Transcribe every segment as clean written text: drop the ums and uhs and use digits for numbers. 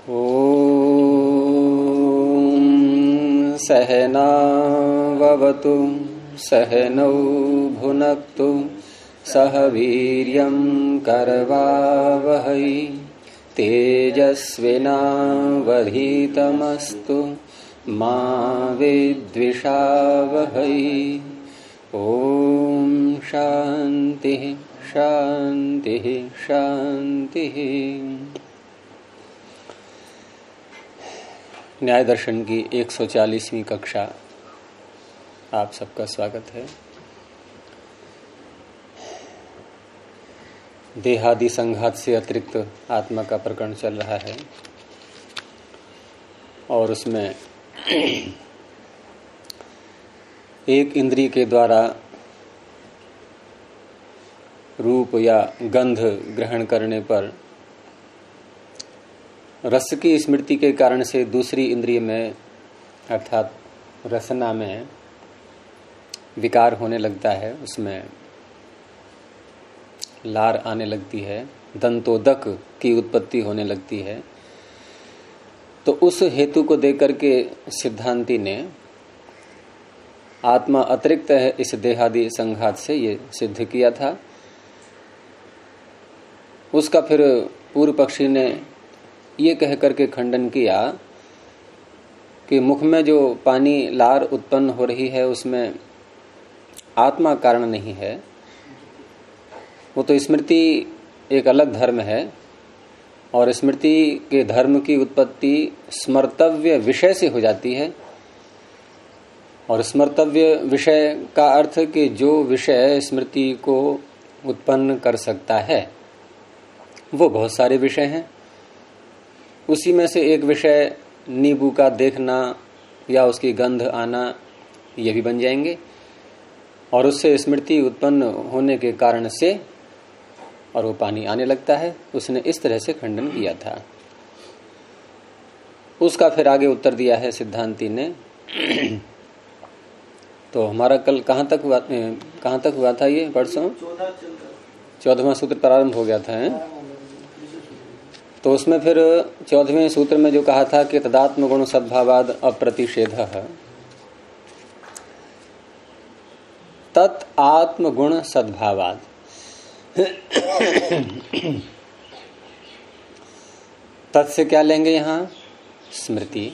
ॐ सहनाववतु सहनौ भुनक्तु सह वीर्यं करवावहै तेजस्विनावधीतमस्तु मा विद्विषावहै। ॐ शान्तिः शान्तिः शान्तिः। न्याय दर्शन की 140वीं कक्षा आप सबका स्वागत है। देहादि संघात से अतिरिक्त आत्मा का प्रकरण चल रहा है और उसमें एक इंद्रिय के द्वारा रूप या गंध ग्रहण करने पर रस की स्मृति के कारण से दूसरी इंद्रिय में अर्थात रसना में विकार होने लगता है, उसमें लार आने लगती है, दंतोदक की उत्पत्ति होने लगती है। तो उस हेतु को देकर के सिद्धांती ने आत्मा अतिरिक्त है इस देहादि संघात से ये सिद्ध किया था। उसका फिर पूर्व पक्षी ने ये कह करके खंडन किया कि मुख में जो पानी लार उत्पन्न हो रही है उसमें आत्मा कारण नहीं है, वो तो स्मृति एक अलग धर्म है और स्मृति के धर्म की उत्पत्ति स्मर्तव्य विषय से हो जाती है। और स्मर्तव्य विषय का अर्थ कि जो विषय स्मृति को उत्पन्न कर सकता है वो बहुत सारे विषय हैं। उसी में से एक विषय नींबू का देखना या उसकी गंध आना ये भी बन जाएंगे और उससे स्मृति उत्पन्न होने के कारण से और वो पानी आने लगता है। उसने इस तरह से खंडन किया था। उसका फिर आगे उत्तर दिया है सिद्धांती ने। तो हमारा कल कहाँ तक हुआ था ये परसों 14वां सूत्र प्रारंभ हो गया था है? तो उसमें फिर 14वें सूत्र में जो कहा था कि तदात्म गुण सद्भावाद अप्रतिषेधः, तत् आत्म गुण सद्भावाद। तत् से क्या लेंगे यहाँ? स्मृति।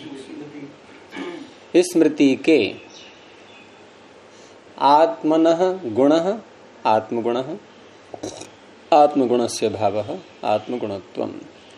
इस स्मृति के आत्मनः गुणः आत्मगुणः, आत्मगुणस्य भावः आत्मगुणत्वम्।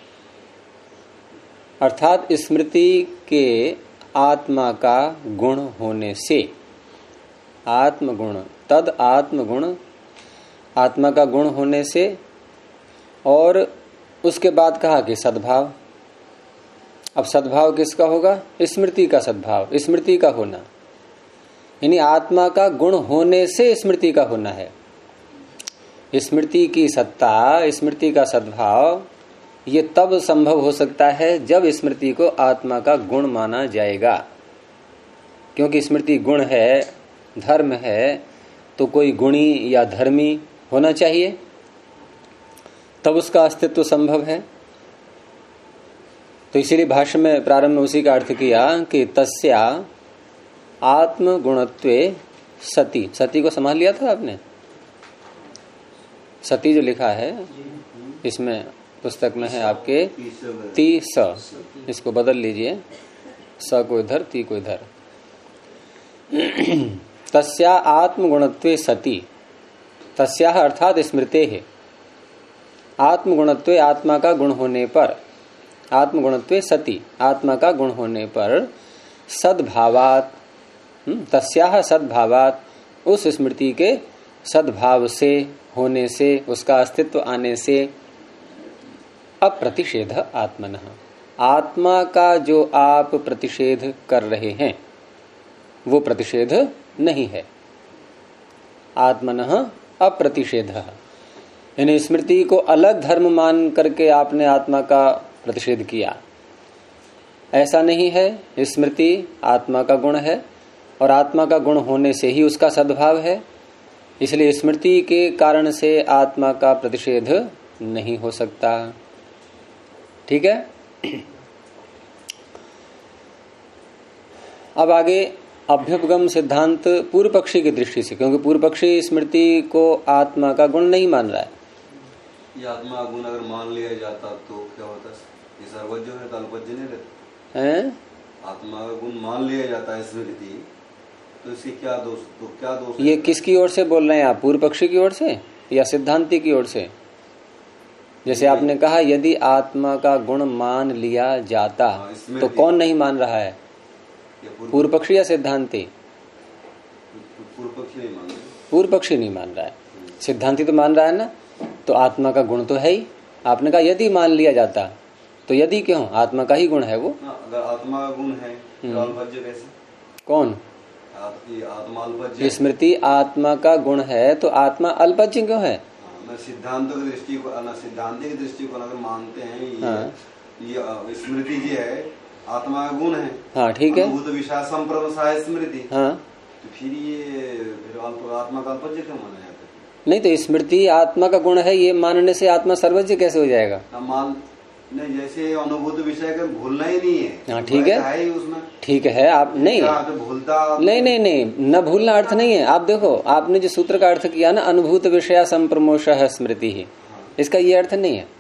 अर्थात स्मृति के आत्मा का गुण होने से आत्मगुण, तद आत्मगुण आत्मा का गुण होने से, और उसके बाद कहा कि सद्भाव। अब सद्भाव किसका होगा? स्मृति का सद्भाव, स्मृति का होना, यानी आत्मा का गुण होने से स्मृति का होना है। स्मृति की सत्ता, स्मृति का सद्भाव ये तब संभव हो सकता है जब स्मृति को आत्मा का गुण माना जाएगा। क्योंकि स्मृति गुण है, धर्म है, तो कोई गुणी या धर्मी होना चाहिए, तब उसका अस्तित्व संभव है। तो इसीलिए भाष्य में प्रारंभ में उसी का अर्थ किया कि तस्या आत्मगुणत्वे सती। सती को संभाल लिया था आपने? सती जो लिखा है इसमें पुस्तक में है आपके ती स, इसको बदल लीजिए, स को इधर ती को इधर। तस्या आत्मगुणत्वे सती, तस्या अर्थात स्मृते है, आत्मगुणत्वे आत्मा का गुण होने पर, आत्मगुणत्वे सती आत्मा का गुण होने पर, सद्भावात तस्या सद्भावात उस स्मृति के सद्भाव से होने से, उसका अस्तित्व आने से, अप्रतिषेध आत्मनः आत्मा का जो आप प्रतिषेध कर रहे हैं वो प्रतिषेध नहीं है। आत्मनः अप्रतिषेधः, यानी स्मृति को अलग धर्म मान करके आपने आत्मा का प्रतिषेध किया, ऐसा नहीं है। स्मृति आत्मा का गुण है और आत्मा का गुण होने से ही उसका सद्भाव है, इसलिए स्मृति के कारण से आत्मा का प्रतिषेध नहीं हो सकता। ठीक है। अब आगे अभ्युपगम सिद्धांत पूर्व पक्षी की दृष्टि से, क्योंकि पूर्व पक्षी स्मृति को आत्मा का गुण नहीं मान रहा है। ये आत्मा गुण अगर मान लिया जाता तो क्या होता? ये सर्वज्ञ है तो अल्पज्ञ नहीं रहता हैं? आत्मा का गुण मान लिया जाता है स्मृति, तो इसके क्या दोष? तो क्या दोष? ये किसकी ओर से बोल रहे हैं आप, पूर्व पक्षी की ओर से या सिद्धांति की ओर से? जैसे आपने कहा यदि आत्मा का गुण मान लिया जाता, तो कौन नहीं मान रहा है, पूर्व पक्षी या सिद्धांति? पूर्व पक्षी नहीं मान रहा। पूर्व पक्षी नहीं मान रहा है, सिद्धांति तो मान रहा है ना। तो आत्मा का गुण तो है ही, आपने कहा यदि मान लिया जाता, तो यदि क्यों, आत्मा का ही गुण है वो। अगर आत्मा का गुण है तो अल्पज्ञ कैसे? कौन? आत्मा अल्पज्ञ। स्मृति आत्मा का गुण है तो आत्मा अल्पज्ञ क्यों है? सिद्धांतों की दृष्टि को, सिद्धांत की दृष्टि को अगर मानते हैं ये स्मृति जी है आत्मा का गुण है। हाँ ठीक है, अनुभूत विषय संप्रमसाय स्मृति। हाँ तो फिर आत्मा का अल्पज्ञ क्यों माना जाता है? नहीं, तो स्मृति आत्मा का गुण है ये मानने से आत्मा सर्वज्ञ कैसे हो जाएगा? नहीं, जैसे अनुभूत विषय का भूलना ही नहीं है। हाँ ठीक है, उसमें ठीक है, आप नहीं भूलता नहीं न भूलना अर्थ नहीं है। आप देखो, आपने जो सूत्र का अर्थ किया ना, अनुभूत विषय संप्रमोषः स्मृति ही, इसका ये अर्थ नहीं है।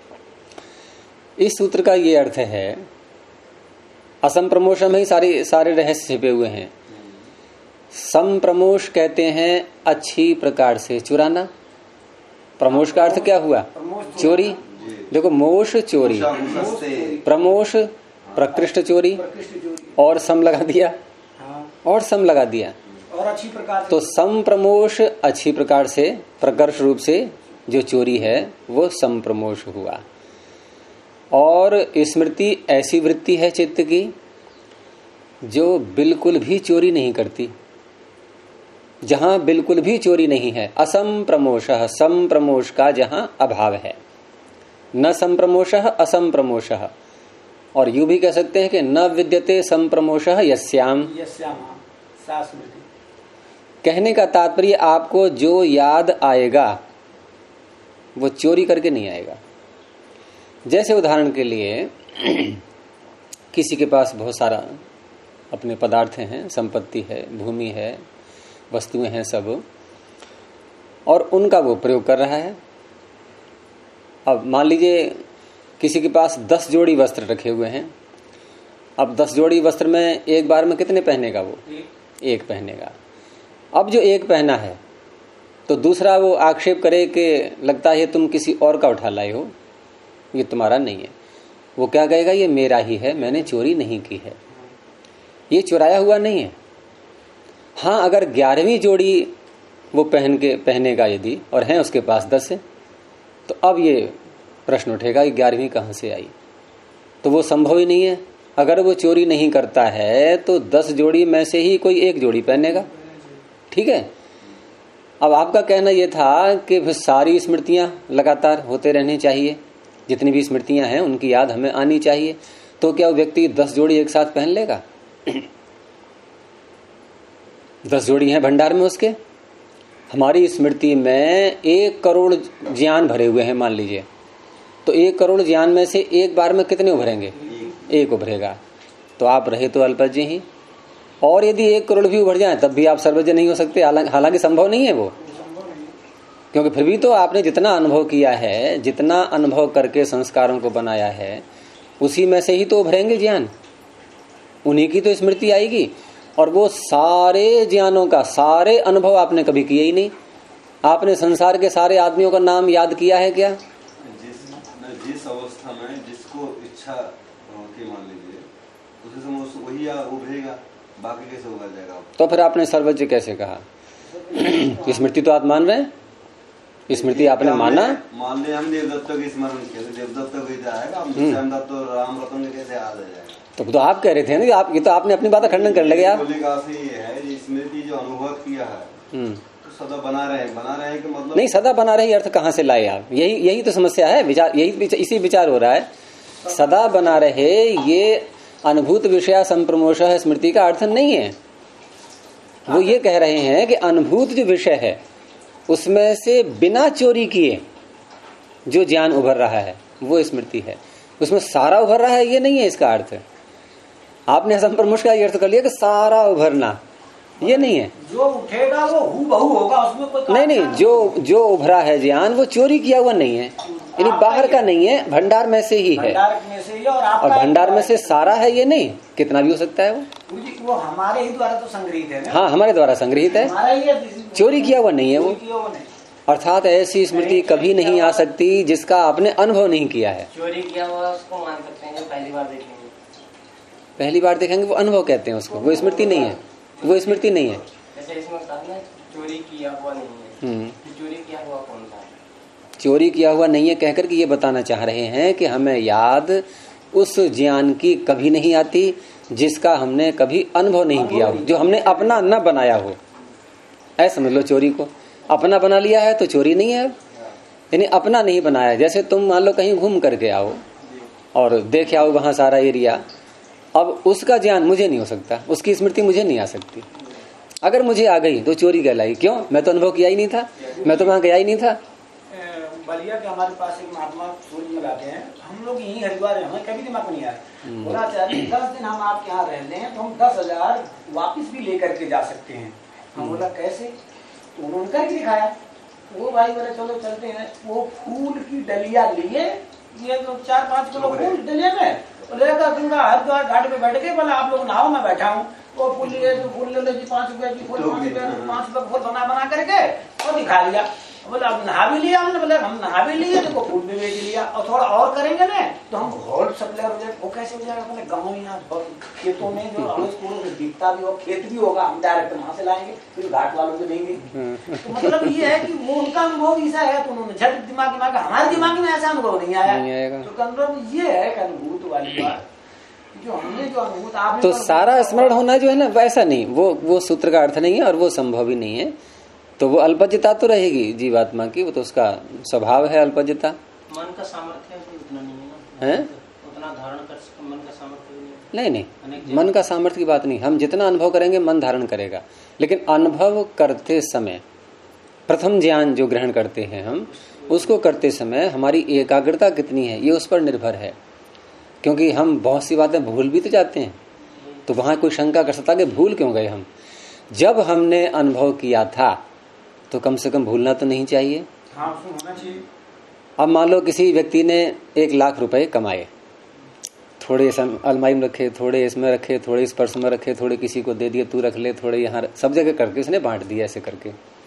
इस सूत्र का ये अर्थ है, असंप्रमोष में ही सारे रहस्य छिपे हुए हैं। संप्रमोष कहते हैं अच्छी प्रकार से चुराना। प्रमोष का अर्थ क्या हुआ? चोरी। देखो, मोश चोरी, प्रमोश प्रकृष्ट चोरी, और सम लगा दिया, और सम लगा दिया, और अच्छी प्रकार से। तो संप्रमोष अच्छी प्रकार से, प्रकर्ष रूप से जो चोरी है वो संप्रमोष हुआ। और स्मृति ऐसी वृत्ति है चित्त की जो बिल्कुल भी चोरी नहीं करती, जहां बिल्कुल भी चोरी नहीं है। असंप्रमोषः, संप्रमोष का जहां अभाव है, न संप्रमोषः असंप्रमोषः। और यूं भी कह सकते हैं कि न विद्यते संप्रमोषः यस्याम। कहने का तात्पर्य आपको जो याद आएगा वो चोरी करके नहीं आएगा। जैसे उदाहरण के लिए किसी के पास बहुत सारा अपने पदार्थ हैं, संपत्ति है, भूमि है, वस्तुएं हैं सब, और उनका वो प्रयोग कर रहा है। अब मान लीजिए किसी के पास 10 जोड़ी वस्त्र रखे हुए हैं। अब 10 जोड़ी वस्त्र में एक बार में कितने पहनेगा वो? एक पहनेगा। अब जो एक पहना है तो दूसरा वो आक्षेप करे कि लगता है तुम किसी और का उठा लाए हो, ये तुम्हारा नहीं है। वो क्या कहेगा? ये मेरा ही है, मैंने चोरी नहीं की है, ये चुराया हुआ नहीं है। हाँ, अगर 11वीं जोड़ी वो पहनेगा यदि, और हैं उसके पास 10 है, तो अब ये प्रश्न उठेगा कि 11वीं कहां से आई? तो वो संभव ही नहीं है। अगर वो चोरी नहीं करता है तो 10 जोड़ी में से ही कोई एक जोड़ी पहनेगा। ठीक है। अब आपका कहना यह था कि सारी स्मृतियां लगातार होते रहनी चाहिए, जितनी भी स्मृतियां हैं उनकी याद हमें आनी चाहिए। तो क्या वो व्यक्ति 10 जोड़ी एक साथ पहन लेगा? 10 जोड़ी हैं भंडार में उसके। हमारी स्मृति में 1 करोड़ ज्ञान भरे हुए हैं मान लीजिए, तो 1 करोड़ ज्ञान में से एक बार में कितने उभरेंगे? एक उभरेगा। तो आप रहे तो अल्पज्ञ ही, और यदि 1 करोड़ भी उभर जाए तब भी आप सर्वज्ञ नहीं हो सकते। हालांकि संभव नहीं है वो, क्योंकि फिर भी तो आपने जितना अनुभव किया है, जितना अनुभव करके संस्कारों को बनाया है, उसी में से ही तो उभरेंगे ज्ञान, उन्हीं की तो स्मृति आएगी। और वो सारे ज्ञानों का, सारे अनुभव आपने कभी किए ही नहीं। आपने संसार के सारे आदमियों का नाम याद किया है क्या? जिस अवस्था में जिसको इच्छा होती मान लीजिए, उसी समय वही उभरेगा, बाकी कैसे उभर जाएगा? तो फिर आपने सर्वज्ञ कैसे कहा? स्मृति तो आप मान रहे हैं, स्मृति आपने माना। मान लिया हम देवदत्तों की स्मरण किया, देवदत्तों को आएगा, तो राम रतन कैसे याद आ जाएगा? तो आप कह रहे थे ना, आप ये तो आपने अपनी बात खंडन कर लगे आप। स्मृति जो अनुभव किया है तो सदा बना रहे कि मतलब नहीं, सदा बना रहे अर्थ कहाँ से लाए आप? यही तो समस्या है, विचार इसी विचार हो रहा है। सदा बना रहे ये अनुभूत विषय संप्रमोषः स्मृति का अर्थ नहीं है। वो ये कह रहे हैं कि अनुभूत जो विषय है उसमें से बिना चोरी किए जो ज्ञान उभर रहा है वो स्मृति है। उसमें सारा उभर रहा है ये नहीं है इसका अर्थ। आपने असंप्रमुष का ये अर्थ कर लिया कि सारा उभरना, ये नहीं है। जो उठेगा वो हूबहू होगा, उसमें कोई नहीं, जो उभरा है ज्ञान वो चोरी किया हुआ नहीं है, यानी बाहर का नहीं है, भंडार में से ही है। भंडार में से ही, और भंडार में से सारा है ये नहीं, कितना भी हो सकता है वो हमारे ही द्वारा तो संग्रहित है ना। हाँ, हमारे द्वारा संग्रहित है, चोरी किया हुआ नहीं है वो। अर्थात ऐसी स्मृति कभी नहीं आ सकती जिसका आपने अनुभव नहीं किया है। चोरी किया हुआ उसको मान सकते हैं, पहली बार देखेंगे, पहली बार देखेंगे वो अनुभव कहते हैं उसको, वो स्मृति नहीं है, वो स्मृति नहीं है। जैसे इसमें चोरी किया हुआ नहीं है, चोरी किया हुआ कौन सा है? चोरी किया हुआ नहीं है कहकर के ये बताना चाह रहे हैं कि हमें याद उस ज्ञान की कभी नहीं आती जिसका हमने कभी अनुभव नहीं किया हो, जो हमने अपना न बनाया हो। ऐसा समझ लो, चोरी को अपना बना लिया है तो चोरी नहीं है, यानी अपना नहीं बनाया। जैसे तुम मान लो कहीं घूम करके आओ और देख आओ वहां सारा एरिया, अब उसका ज्ञान मुझे नहीं हो सकता, उसकी स्मृति मुझे नहीं आ सकती। अगर मुझे आ गई तो चोरी कहलाई। क्यों? मैं तो अनुभव किया ही नहीं था, मैं तो वहां गया ही नहीं था। बलिया के हमारे पास एक महात्मा सूरज में लाते हैं, हम लोग यही हरिद्वार है, हमें कभी दिमाग नहीं आया। बोला चाहते 10 दिन हम आपके यहाँ रह लें तो हम 10,000 वापिस भी लेकर के जा सकते हैं। हम बोला कैसे? तो उन्होंने करके दिखाया। वो भाई बोले चलो चलते हैं। वो फूल की डलिया लिए, ये 4-5 किलो फूल डलिया में लेकर गंगा हरिद्वार घाट पे बैठ गए। बोला आप लोग नहाओ, मैं बैठा हूँ। वो फूल लिए, फूल ले लो जी, 5 रुपए की फूल, 5 रुपए फूल बना करके और दिखा दिया। बोला अब नहा भी लिया हमने। बोले हम नहा भी लिए, देखो फूल भी बेच लिया, और थोड़ा और करेंगे ना तो हम होल सप्लायर हो जाए। वो कैसे हो जाएगा? अपने गाँव में यहाँ खेतों में जो हमें स्कूलों में दिखता भी हो, खेत भी होगा, हम डायरेक्ट वहां से लाएंगे, फिर घाट वालों को देंगे। तो मतलब ये है कि वो उनका अनुभव ऐसा है, तो उन्होंने झट दिमाग में, हमारे दिमाग में ऐसा अनुभव नहीं आया। तो मतलब ये है अनुभूत वाली बात, जो हमने जो अनुभूत आपने तो सारा स्मरण होना जो है ना वैसा नहीं, वो सूत्र का अर्थ नहीं है और वो संभव ही नहीं है। तो वो अल्पज्यता तो रहेगी जीवात्मा की, वो तो उसका स्वभाव है अल्पज्यता। मन का सामर्थ्य उतना नहीं है, उतना धारण कर सकते, मन का सामर्थ्य नहीं, मन का सामर्थ्य की बात नहीं। हम जितना अनुभव करेंगे मन धारण करेगा, लेकिन अनुभव करते समय प्रथम ज्ञान जो ग्रहण करते हैं हम, उसको करते समय हमारी एकाग्रता कितनी है ये उस पर निर्भर है। क्योंकि हम बहुत सी बातें भूल भी तो जाते हैं, तो वहां कोई शंका कर सकता कि भूल क्यों गए हम। जब हमने अनुभव किया था तो कम से कम भूलना तो नहीं चाहिए। हाँ, होना चाहिए। अब मान लो किसी व्यक्ति ने 1 लाख रुपए कमाए, थोड़े अलमारी में रखे, थोड़े इसमें रखे, थोड़े इस पर्स में रखे, थोड़े किसी को दे दिए, तू रख ले, थोड़े यहाँ, सब जगह करके उसने बांट दिया ऐसे करके।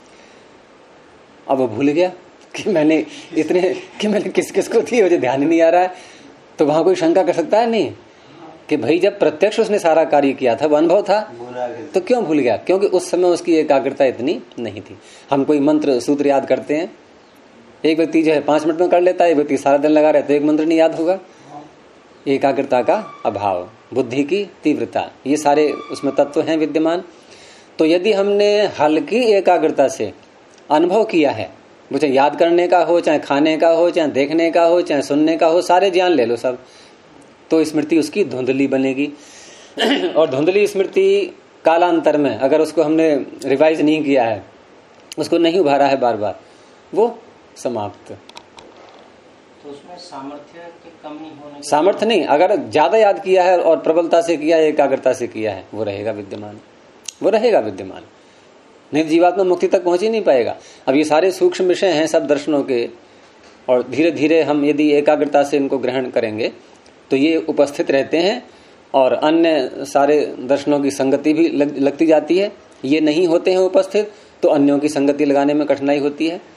अब वो भूल गया कि मैंने इतने, कि मैंने किस किस को दिए, मुझे ध्यान ही नहीं आ रहा है। तो वहां कोई शंका कर सकता है नहीं कि भाई जब प्रत्यक्ष उसने सारा कार्य किया था, वो अनुभव था, तो क्यों भूल गया? क्योंकि उस समय उसकी एकाग्रता इतनी नहीं थी। हम कोई मंत्र सूत्र याद करते हैं, एक व्यक्ति जो है 5 मिनट में कर लेता है, एक व्यक्ति सारा दिन लगा रहा है तो एक मंत्र नहीं याद होगा। एकाग्रता का अभाव, बुद्धि की तीव्रता, ये सारे उसमें तत्व हैं विद्यमान। तो यदि हमने हल्की एकाग्रता से अनुभव किया है, वो चाहे याद करने का हो, चाहे खाने का हो, चाहे देखने का हो, चाहे सुनने का हो, सारे ज्ञान ले लो सब, तो स्मृति उसकी धुंधली बनेगी। और धुंधली स्मृति कालांतर में अगर उसको हमने रिवाइज नहीं किया है, उसको नहीं उभारा है बार बार, वो समाप्त। तो उसमें सामर्थ्य की कमी होने, सामर्थ्य नहीं, अगर ज्यादा याद किया है और प्रबलता से किया है, एकाग्रता से किया है, वो रहेगा विद्यमान, वो रहेगा विद्यमान। नहीं जीवात्मा मुक्ति तक पहुंच ही नहीं पाएगा। अब ये सारे सूक्ष्म विषय हैं सब दर्शनों के, और धीरे धीरे हम यदि एकाग्रता से इनको ग्रहण करेंगे तो ये उपस्थित रहते हैं, और अन्य सारे दर्शनों की संगति भी लगती जाती है। ये नहीं होते हैं उपस्थित तो अन्यों की संगति लगाने में कठिनाई होती है।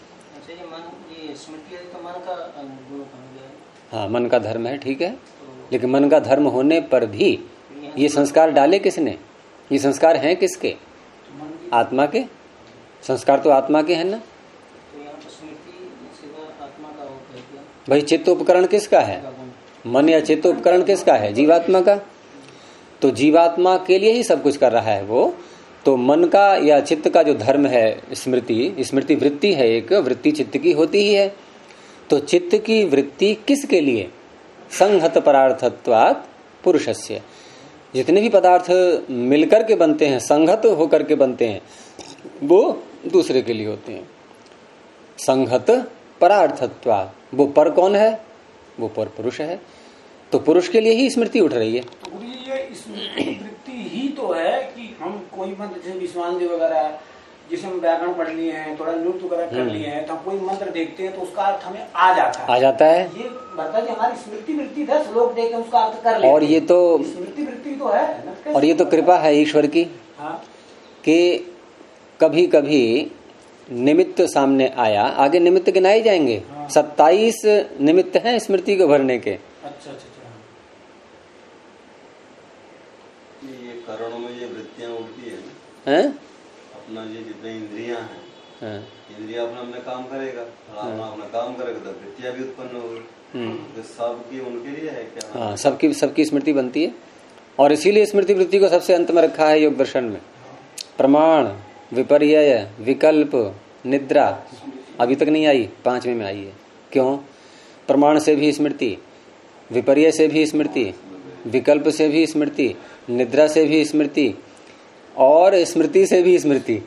हाँ, मन का धर्म है, ठीक है, लेकिन मन का धर्म होने पर भी ये संस्कार डाले किसने? ये संस्कार हैं किसके? आत्मा के। संस्कार तो आत्मा के हैं ना। भाई चित्त उपकरण किसका है? मन या चित्त उपकरण किसका है? जीवात्मा का। तो जीवात्मा के लिए ही सब कुछ कर रहा है वो। तो मन का या चित्त का जो धर्म है, स्मृति वृत्ति है, एक वृत्ति चित्त की होती ही है। तो चित्त की वृत्ति किसके लिए? संहत परार्थत्वात् पुरुषस्य। जितने भी पदार्थ मिलकर के बनते हैं, संहत होकर के बनते हैं, वो दूसरे के लिए होते हैं। संहत परार्थत्वात्, वो पर कौन है? वो पर पुरुष है। तो पुरुष के लिए ही स्मृति उठ रही है। तो गुरु जी ये स्मृति वृत्ति ही तो है कि हम कोई मंत्र जैसे विश्वानदेव वगैरह जिसे हम व्याकरण पढ़ लिए हैं, थोड़ा नृत्य वगैरह कर लिए हैं, तो हम कोई मंत्र देखते हैं तो उसका अर्थ हमें आ जाता है। ये भरता जी हमारी स्मृति वृत्ति 10 लोग देख के उसका अर्थ कर लेते हैं। और ये तो स्मृति वृत्ति तो है, और ये तो कृपा है ईश्वर की। हाँ। कि कभी कभी निमित्त सामने आया, आगे निमित्त गिनाए जाएंगे। हाँ। 27 निमित्त हैं स्मृति को भरने के। अच्छा। ये करणों में ये वृत्तियां उड़ती हैं? अपना ये जितने इंद्रियां हैं, हाँ। इंद्रिया अपना काम करेगा, अपना काम करेगा तो वृत्तियां भी उत्पन्न होगी। तो सबकी उनके लिए है क्या? हाँ, सबकी स्मृति बनती है। और इसीलिए स्मृति वृत्ति को सबसे अंत में रखा है योग दर्शन में। प्रमाण, विपर्यय, विकल्प, निद्रा अभी तक नहीं आई, 5वें में आई है। क्यों? प्रमाण से भी स्मृति, विपर्यय से भी स्मृति, विकल्प से भी स्मृति, निद्रा से भी स्मृति और स्मृति से भी स्मृति।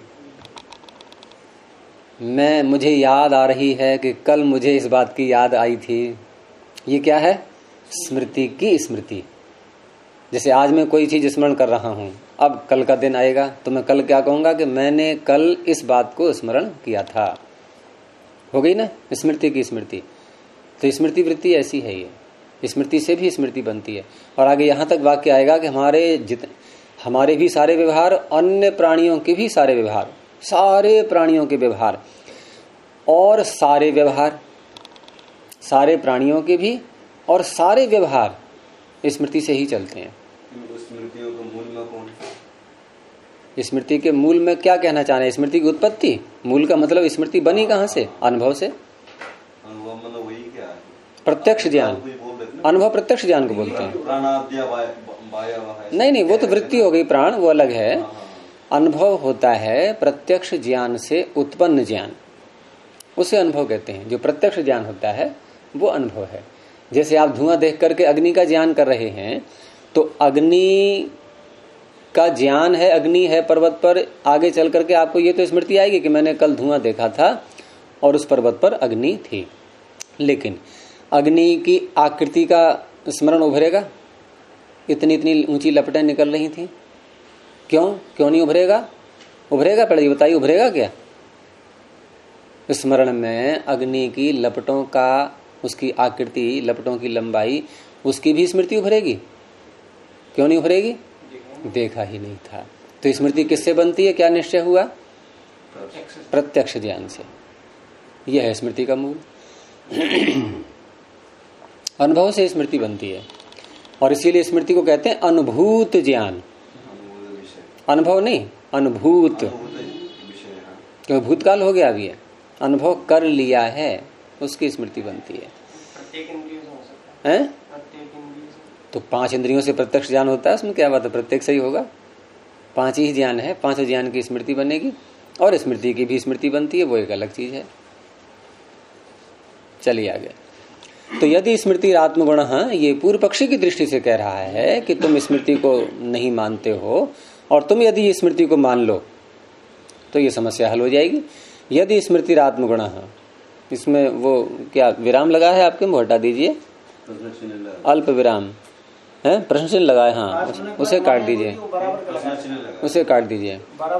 मुझे याद आ रही है कि कल मुझे इस बात की याद आई थी। ये क्या है? स्मृति की स्मृति। जैसे आज मैं कोई चीज स्मरण कर रहा हूं, अब कल का दिन आएगा तो मैं कल क्या कहूंगा कि मैंने कल इस बात को स्मरण किया था। हो गई ना स्मृति की स्मृति। तो स्मृति वृत्ति ऐसी है, ये स्मृति से भी स्मृति बनती है। और आगे यहां तक वाक्य आएगा कि हमारे भी सारे व्यवहार, अन्य प्राणियों के भी सारे व्यवहार, सारे प्राणियों के व्यवहार और सारे व्यवहार, सारे प्राणियों के भी और सारे व्यवहार स्मृति से ही चलते हैं। स्मृतियों के मूल में कौन है? स्मृति के मूल में क्या कहना चाह रहे हैं? स्मृति की उत्पत्ति, मूल का मतलब स्मृति बनी कहां से? अनुभव से। अनुभव मतलब वही क्या है? प्रत्यक्ष ज्ञान। अनुभव प्रत्यक्ष ज्ञान को बोलते हैं। नहीं, वो तो वृत्ति हो गई, प्राण वो अलग है। अनुभव होता है प्रत्यक्ष ज्ञान से उत्पन्न ज्ञान, उसे अनुभव कहते हैं। जो प्रत्यक्ष ज्ञान होता है वो अनुभव है। जैसे आप धुआं देख करके अग्नि का ज्ञान कर रहे हैं, तो अग्नि का ज्ञान है, अग्नि है पर्वत पर, आगे चल करके आपको ये तो स्मृति आएगी कि मैंने कल धुआं देखा था और उस पर्वत पर अग्नि थी। लेकिन अग्नि की आकृति का स्मरण उभरेगा? इतनी ऊंची लपटें निकल रही थी, क्यों नहीं उभरेगा? उभरेगा, पहले बताइए उभरेगा क्या? स्मरण में अग्नि की लपटों का, उसकी आकृति, लपटों की लंबाई, उसकी भी स्मृति उभरेगी। क्यों नहीं उभरेगी? देखा ही नहीं था। तो स्मृति किससे बनती है? क्या निश्चय हुआ? प्रत्यक्ष ज्ञान से। यह है स्मृति का मूल। अनुभव से स्मृति बनती है और इसीलिए स्मृति को कहते हैं अनुभूत ज्ञान। अनुभव नहीं, अनुभूत, क्योंकि भूतकाल हो गया अभी है, अनुभव कर लिया है, उसकी स्मृति बनती है। प्रत्येक इंद्रियों से हो सकता है। प्रत्येक इंद्रियों से तो 5 इंद्रियों से प्रत्यक्ष ज्ञान होता है, उसमें क्या बात है? प्रत्येक सही होगा। 5 ही ज्ञान है, 5 ज्ञान की स्मृति बनेगी और स्मृति की भी स्मृति बनती है, वो एक अलग चीज है। चलिए आगे। तो यदि स्मृति आत्मगुण, ये पूर्व पक्षी की दृष्टि से कह रहा है कि तुम स्मृति को नहीं मानते हो और तुम यदि स्मृति को मान लो तो ये समस्या हल हो जाएगी। यदि स्मृति आत्मगुण, इसमें वो क्या विराम लगा है आपके, वो हटा दीजिए, अल्प विराम है, प्रश्न चिन्ह लगा है। हाँ, उसे काट दीजिए, उसे काट दीजिए।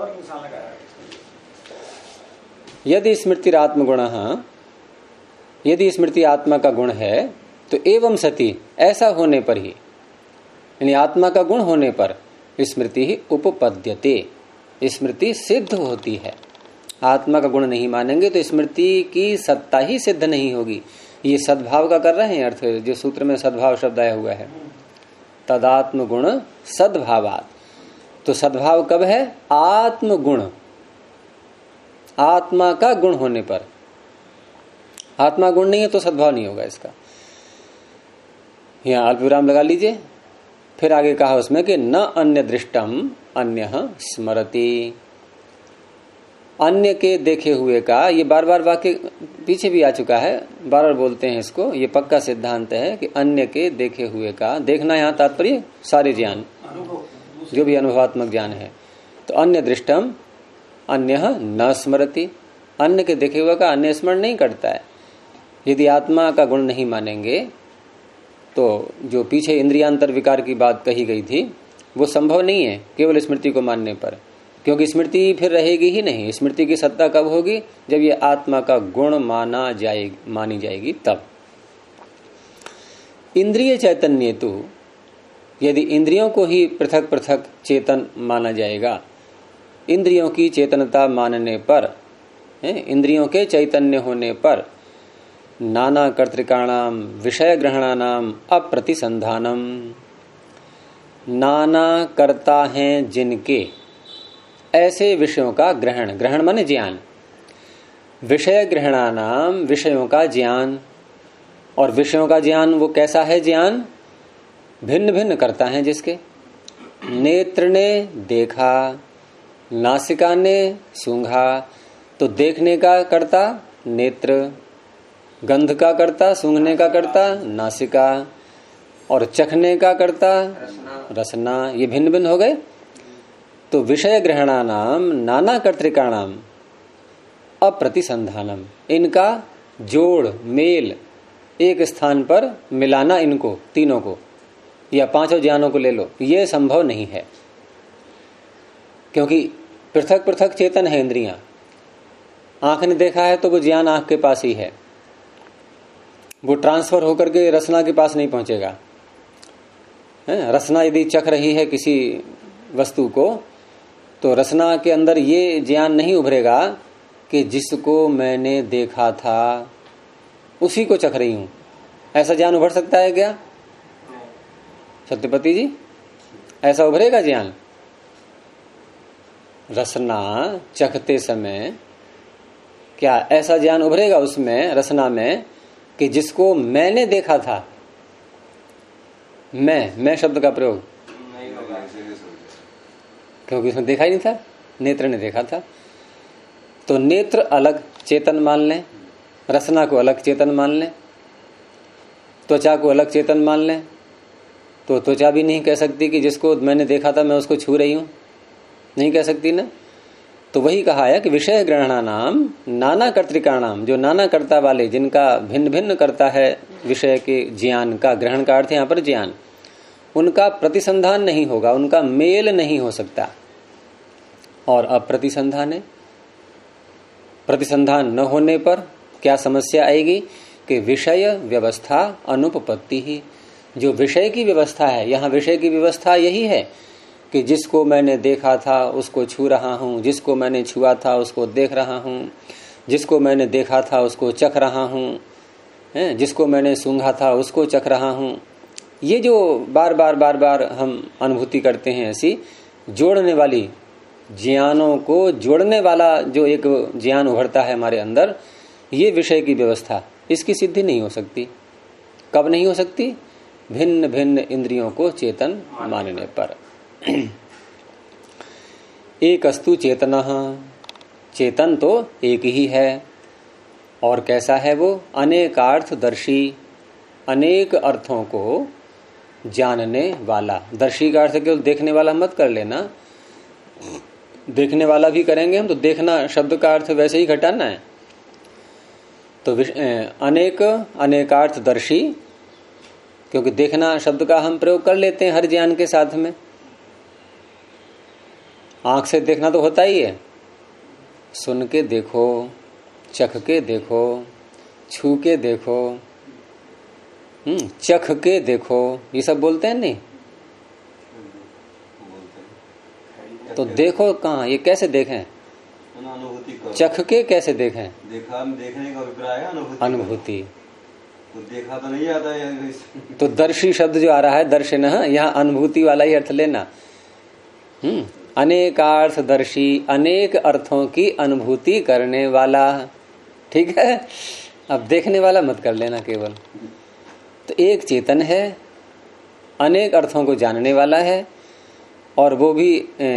यदि स्मृति आत्मगुण, यदि स्मृति आत्मा का गुण है तो एवं सती, ऐसा होने पर ही, यानी आत्मा का गुण होने पर स्मृति ही उपपद्यते, स्मृति सिद्ध होती है। आत्मा का गुण नहीं मानेंगे तो स्मृति की सत्ता ही सिद्ध नहीं होगी। ये सद्भाव का कर रहे हैं अर्थ, जो सूत्र में सद्भाव शब्द आया हुआ है, तदात्म गुण सद्भावात। तो सद्भाव कब है? आत्म गुण, आत्मा का गुण होने पर। आत्मा गुण नहीं है तो सद्भाव नहीं होगा इसका। यहां अल्प विराम लगा लीजिए। फिर आगे कहा उसमें कि न अन्य दृष्टम अन्य स्मरति, अन्य के देखे हुए का, ये बार बार वाक्य पीछे भी आ चुका है, बार बार बोलते हैं इसको, ये पक्का सिद्धांत है कि अन्य के देखे हुए का, देखना यहाँ तात्पर्य सारे ज्ञान, जो भी अनुभवात्मक ज्ञान है। तो अन्य दृष्टम अन्य न स्मरति, अन्य के देखे हुए का अन्य स्मरण नहीं करता है। यदि आत्मा का गुण नहीं मानेंगे तो जो पीछे इंद्रियांतर विकार की बात कही गई थी वो संभव नहीं है केवल स्मृति को मानने पर, क्योंकि स्मृति फिर रहेगी ही नहीं। स्मृति की सत्ता कब होगी? जब ये आत्मा का गुण मानी जाएगी तब। इंद्रिय चैतन्य तो यदि इंद्रियों को ही पृथक पृथक चेतन माना जाएगा, इंद्रियों की चेतनता मानने पर, इंद्रियों के चैतन्य होने पर नाना कर्तृकाणाम विषय ग्रहणानाम अप्रतिसंधानम, नाना कर्ता हैं जिनके ऐसे विषयों का ग्रहण, ग्रहण माने ज्ञान, विषय ग्रहणानाम विषयों का ज्ञान, और विषयों का ज्ञान वो कैसा है ज्ञान? भिन्न भिन्न करता है जिसके। नेत्र ने देखा, नासिका ने सूंघा, तो देखने का कर्ता नेत्र, गंध का कर्ता सूंघने का कर्ता नासिका, और चखने का कर्ता रसना। ये भिन्न भिन्न हो गए। तो विषय ग्रहणानाम नाना कर्तृकाणाम अप्रतिसंधानम, इनका जोड़ मेल एक स्थान पर मिलाना, इनको तीनों को या पांचों ज्ञानों को ले लो, ये संभव नहीं है, क्योंकि पृथक पृथक चेतन है इंद्रियां। आंख ने देखा है तो वो ज्ञान आंख के पास ही है, वो ट्रांसफर होकर के रसना के पास नहीं पहुंचेगा। रसना यदि चख रही है किसी वस्तु को, तो रसना के अंदर ये ज्ञान नहीं उभरेगा कि जिसको मैंने देखा था उसी को चख रही हूं। ऐसा ज्ञान उभर सकता है क्या सत्यपति जी? ऐसा उभरेगा ज्ञान? रसना चखते समय क्या ऐसा ज्ञान उभरेगा उसमें, रसना में, कि जिसको मैंने देखा था? मैं शब्द का प्रयोग, क्योंकि उसने देखा ही नहीं था, नेत्र ने देखा था। तो नेत्र अलग चेतन मान लें, रसना को अलग चेतन मान लें, त्वचा को अलग चेतन मान लें, तो त्वचा भी नहीं कह सकती कि जिसको मैंने देखा था मैं उसको छू रही हूं, नहीं कह सकती ना। तो वही कहा है कि विषय ग्रहणानाम नाना कर्तृकाणाम, जो नाना कर्ता वाले, जिनका भिन्न भिन्न करता है विषय के ज्ञान का, ग्रहण का अर्थ यहां पर ज्ञान, उनका प्रतिसंधान नहीं होगा, उनका मेल नहीं हो सकता। और अप्रतिसंधान है, प्रतिसंधान न होने पर क्या समस्या आएगी कि विषय व्यवस्था अनुपपत्ति ही, जो विषय की व्यवस्था है, यहां विषय की व्यवस्था यही है कि जिसको मैंने देखा था उसको छू रहा हूं, जिसको मैंने छुआ था उसको देख रहा हूं, जिसको मैंने देखा था उसको चख रहा हूं, जिसको मैंने सूंघा था उसको चख रहा हूं। ये जो बार बार हम अनुभूति करते हैं, ऐसी जोड़ने वाली, ज्ञानों को जोड़ने वाला जो एक ज्ञान उभरता है हमारे अंदर, ये विषय की व्यवस्था, इसकी सिद्धि नहीं हो सकती। कब नहीं हो सकती? भिन्न भिन्न इंद्रियों को चेतन मानने पर। एक अस्तु चेतनः, चेतन तो एक ही है, और कैसा है वो? अनेकार्थदर्शी, अनेक अर्थों को जानने वाला। दर्शी का अर्थ केवल देखने वाला मत कर लेना, देखने वाला भी करेंगे हम तो देखना शब्द का अर्थ वैसे ही घटाना है। तो अनेकार्थदर्शी, क्योंकि देखना शब्द का हम प्रयोग कर लेते हैं हर ज्ञान के साथ में। आंख से देखना तो होता ही है, सुन के देखो, चख के देखो, छू के देखो, चख के देखो, ये सब बोलते हैं नहीं? तो देखो कहाँ, ये कैसे देखें? चख के कैसे देखें? देखा, देखने का अभिप्राय है अनुभूति। तो देखा तो नहीं आता है। तो दर्शी शब्द जो आ रहा है, दर्शन, यहाँ अनुभूति वाला ही अर्थ लेना। अनेकार्थदर्शी, अनेक अर्थों की अनुभूति करने वाला, ठीक है। अब देखने वाला मत कर लेना केवल। तो एक चेतन है, अनेक अर्थों को जानने वाला है, और वो भी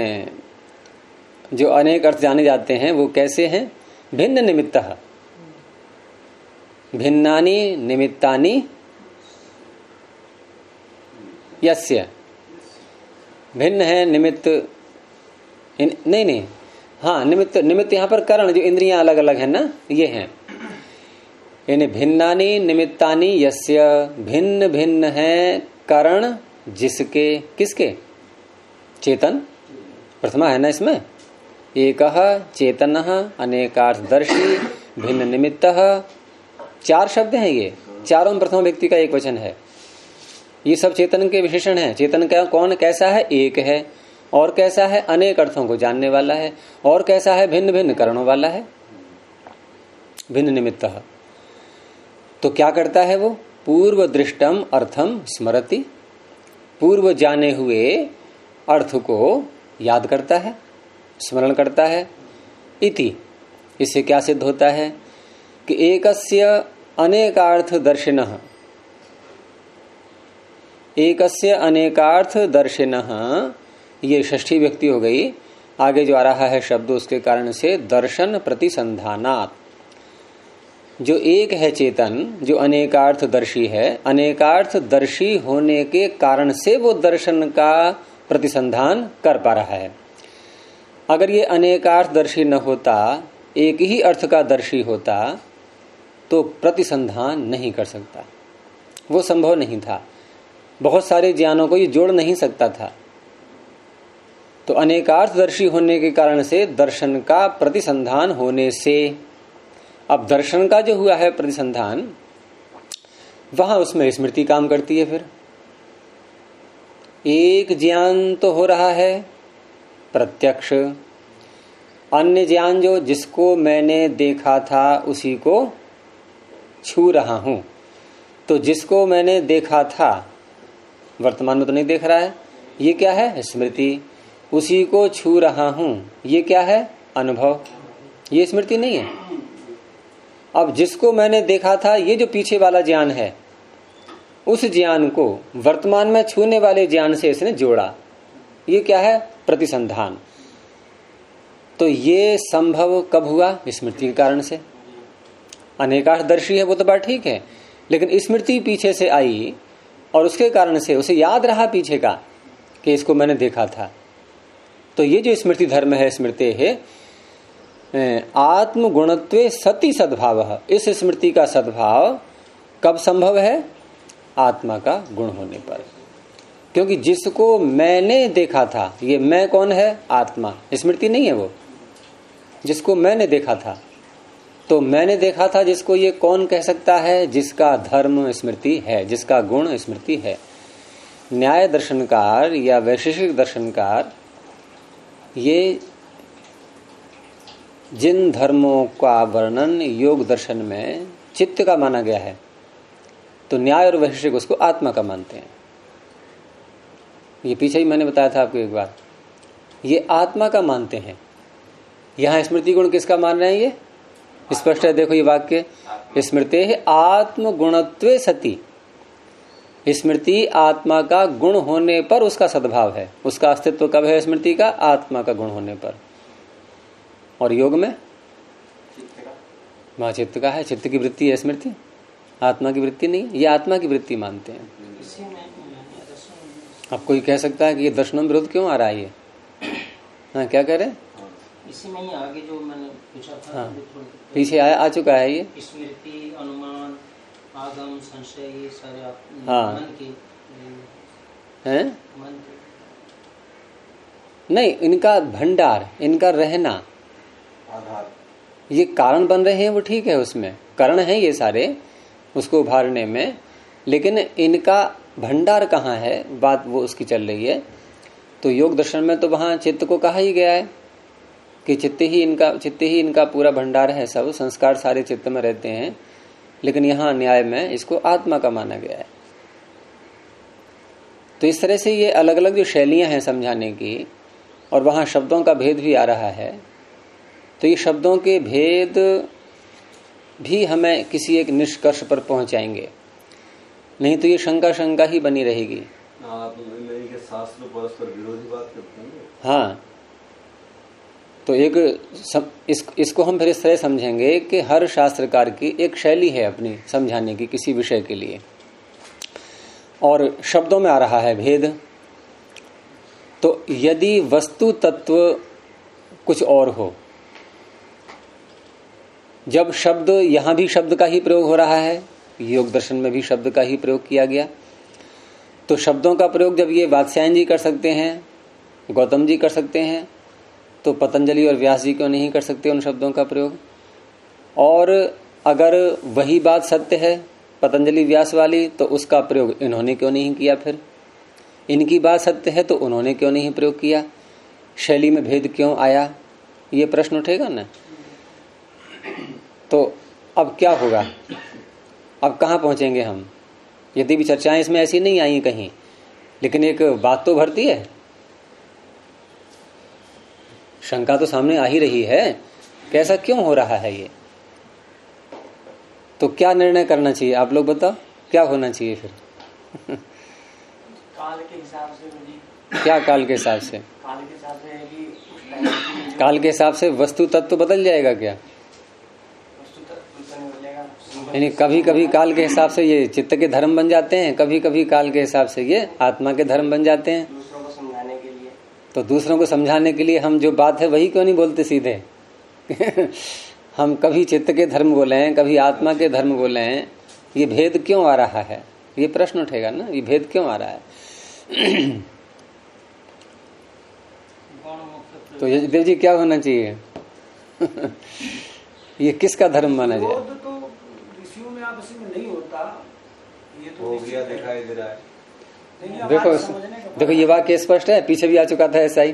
जो अनेक अर्थ जाने जाते हैं वो कैसे हैं? भिन्न निमित्तः, भिन्नानि निमित्तानि यस्य, भिन्न है निमित्त, नहीं, हाँ निमित्त, निमित्त यहाँ पर कारण, जो इंद्रियां अलग अलग है ना, ये हैं। यानी भिन्नानि निमित्तानि यस्य, भिन्न भिन्न है कारण जिसके, किसके? चेतन प्रथमा है ना इसमें। एकः चेतनः अनेकार्थदर्शी भिन्न निमित्तः, 4 शब्द हैं ये, चारों प्रथम व्यक्ति का एक वचन है। ये सब चेतन के विशेषण हैं। चेतन का कौन कैसा है? एक है। और कैसा है? अनेक अर्थों को जानने वाला है। और कैसा है? भिन्न भिन्न कारणों वाला है, भिन्न निमित्तः। तो क्या करता है वो? पूर्व दृष्टम अर्थम स्मरति, पूर्व जाने हुए अर्थ को याद करता है, स्मरण करता है। इति, इससे क्या सिद्ध होता है कि एकस्य अनेकार्थ दर्शिनः, एकस्य अनेकार्थ दर्शिनः, ये षष्ठी व्यक्ति हो गई। आगे जो आ रहा है शब्द उसके कारण से दर्शन प्रतिसंधानात्, जो एक है चेतन, जो अनेकार्थ दर्शी है, अनेकार्थ दर्शी होने के कारण से वो दर्शन का प्रतिसंधान कर पा रहा है। अगर ये अनेकार्थ दर्शी न होता, एक ही अर्थ का दर्शी होता, तो प्रतिसंधान नहीं कर सकता, वो संभव नहीं था। बहुत सारे ज्ञानों को ये जोड़ नहीं सकता था। तो अनेकार्थदर्शी होने के कारण से दर्शन का प्रतिसंधान होने से, अब दर्शन का जो हुआ है प्रतिसंधान, वहां उसमें स्मृति काम करती है। फिर एक ज्ञान तो हो रहा है प्रत्यक्ष, अन्य ज्ञान जो जिसको मैंने देखा था उसी को छू रहा हूं। तो जिसको मैंने देखा था वर्तमान में तो नहीं देख रहा है, ये क्या है? स्मृति। उसी को छू रहा हूं, ये क्या है? अनुभव। ये स्मृति नहीं है। अब जिसको मैंने देखा था, ये जो पीछे वाला ज्ञान है, उस ज्ञान को वर्तमान में छूने वाले ज्ञान से इसने जोड़ा, ये क्या है? प्रतिसंधान। तो ये संभव कब हुआ? स्मृति के कारण से। अनेकार्थदर्शी है वो तो बात ठीक है, लेकिन स्मृति पीछे से आई और उसके कारण से उसे याद रहा पीछे का कि इसको मैंने देखा था। तो ये जो स्मृति धर्म है, स्मृति है आत्मगुणत्वे सति सद्भाव। इस स्मृति का सद्भाव कब संभव है? आत्मा का गुण होने पर। क्योंकि जिसको मैंने देखा था, ये मैं कौन है? आत्मा, स्मृति नहीं है वो। जिसको मैंने देखा था, तो मैंने देखा था जिसको, ये कौन कह सकता है? जिसका धर्म स्मृति है, जिसका गुण स्मृति है। न्याय दर्शनकार या वैशेषिक दर्शनकार ये जिन धर्मों का वर्णन योग दर्शन में चित्त का माना गया है, तो न्याय और वैशेषिक उसको आत्मा का मानते हैं। ये पीछे ही मैंने बताया था आपको एक बार, ये आत्मा का मानते हैं। यहां स्मृति गुण किसका मान रहे हैं? ये स्पष्ट है, देखो ये वाक्य, स्मृति है आत्मगुणत्वे सति। स्मृति आत्मा का गुण होने पर उसका सद्भाव है। उसका अस्तित्व कब है स्मृति का? आत्मा का गुण होने पर। और योग में वहां चित्त का है, चित्त की वृत्ति है स्मृति, आत्मा की वृत्ति नहीं। ये आत्मा की वृत्ति मानते हैं। अब कोई कह सकता है कि ये दर्शनों में विरोध क्यों आ रहा है? ये हाँ, क्या कह रहे हैं? इसी में ही आगे जो मैंने पूछा था, हाँ, पीछे आ चुका है ये। स्मृति, अनुमान, आगम, संशय, ये सारे आप हाँ। मन के हैं? मन के नहीं, इनका भंडार, इनका रहना, आधार, ये कारण बन रहे हैं, वो ठीक है, उसमें कारण है ये सारे उसको उभारने में, लेकिन इनका भंडार कहाँ है, बात वो उसकी चल रही है। तो योग दर्शन में तो वहां चित्त को कहा ही गया है कि चित्त ही इनका पूरा भंडार है, सब संस्कार सारे चित्त में रहते हैं। लेकिन यहाँ न्याय में इसको आत्मा का माना गया है। तो इस तरह से ये अलग अलग जो शैलियां हैं समझाने की, और वहां शब्दों का भेद भी आ रहा है। तो ये शब्दों के भेद भी हमें किसी एक निष्कर्ष पर पहुंचाएंगे, नहीं तो ये शंका ही बनी रहेगी। आप के शास्त्र परस्पर विरोधी बात करते हैं। हाँ, तो इसको हम फिर इस तरह समझेंगे कि हर शास्त्रकार की एक शैली है अपनी समझाने की किसी विषय के लिए, और शब्दों में आ रहा है भेद। तो यदि वस्तु तत्व कुछ और हो, जब शब्द, यहां भी शब्द का ही प्रयोग हो रहा है, योग दर्शन में भी शब्द का ही प्रयोग किया गया, तो शब्दों का प्रयोग जब ये वात्स्यायन जी कर सकते हैं, गौतम जी कर सकते हैं, तो पतंजलि और व्यास जी क्यों नहीं कर सकते उन शब्दों का प्रयोग? और अगर वही बात सत्य है पतंजलि व्यास वाली, तो उसका प्रयोग इन्होंने क्यों नहीं किया? फिर इनकी बात सत्य है तो उन्होंने क्यों नहीं प्रयोग किया? शैली में भेद क्यों आया? ये प्रश्न उठेगा ना। तो अब क्या होगा? अब कहाँ पहुंचेंगे हम? यदि भी चर्चाएं इसमें ऐसी नहीं आई कहीं, लेकिन एक बात तो भरती है, शंका तो सामने आ ही रही है कि ऐसा क्यों हो रहा है ये। तो क्या निर्णय करना चाहिए? आप लोग बताओ, क्या होना चाहिए फिर? काल के हिसाब से जी। क्या काल के हिसाब से? काल के हिसाब से है कि उस टाइम की काल के हिसाब से वस्तु तत्व बदल जाएगा क्या? वस्तु तत्व तो नहीं बदलेगा। यानी कभी कभी काल के हिसाब से ये चित्त के धर्म बन जाते हैं, कभी कभी काल के हिसाब से ये आत्मा के धर्म बन जाते हैं। दूसरों को समझाने के लिए। तो दूसरों को समझाने के लिए हम जो बात है वही क्यों नहीं बोलते सीधे? हम कभी चित्त के धर्म बोले हैं, कभी आत्मा के धर्म बोले हैं, ये भेद क्यों आ रहा है? ये प्रश्न उठेगा ना, ये भेद क्यों आ रहा है? तो यजदेव जी क्या होना चाहिए? ये किसका धर्म माना जाए? तो ऋषियों में आपसी में नहीं होता, ये तो हो गया, दिखाई दे रहा है। नहीं, अब देखो बात समझने का देखो ये वाक्य स्पष्ट है, पीछे भी आ चुका था ऐसा ही।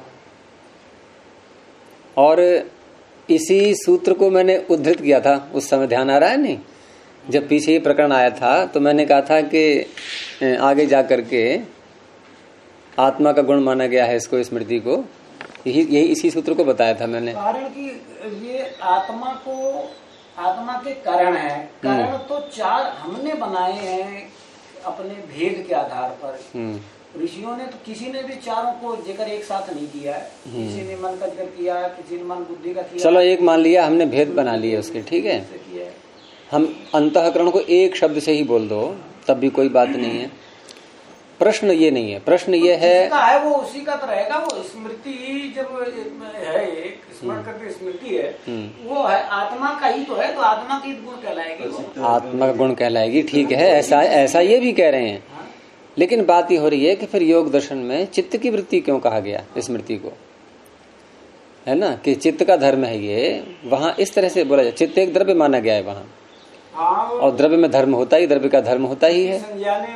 और इसी सूत्र को मैंने उद्धृत किया था उस समय, ध्यान आ रहा है नहीं? जब पीछे ये प्रकरण आया था तो मैंने कहा था कि आगे जा करके आत्मा का गुण माना गया है इसको, स्मृति को, यही इसी सूत्र को बताया था मैंने। कारण कि ये आत्मा के कारण है। कारण तो चार हमने बनाए हैं अपने भेद के आधार पर। ऋषियों ने तो किसी ने भी चारों को जिक्र एक साथ नहीं किया है। किसी ने मन का जिक्र किया, किसी ने मन बुद्धि का किया। चलो एक मान लिया हमने, भेद बना लिए उसके, ठीक है। हम अंतःकरण को एक शब्द से ही बोल दो तब भी कोई बात नहीं है। प्रश्न ये नहीं है, प्रश्न ये है वो उसी का तो रहेगा। वो स्मृति जब है, एक स्मरण करके स्मृति है, वो है आत्मा का ही तो है, तो आत्मा की गुण कहलाएगी, आत्मा का गुण कहलाएगी। ठीक है, ऐसा ये भी कह रहे हैं। लेकिन बात ये हो रही है कि फिर योग दर्शन में चित्त की वृत्ति क्यों कहा गया स्मृति को, है ना, कि चित्त का धर्म है ये। वहां इस तरह से बोला जाए, चित्त एक द्रव्य माना गया है वहां। और द्रव्य में धर्म होता ही, द्रव्य का धर्म होता ही है।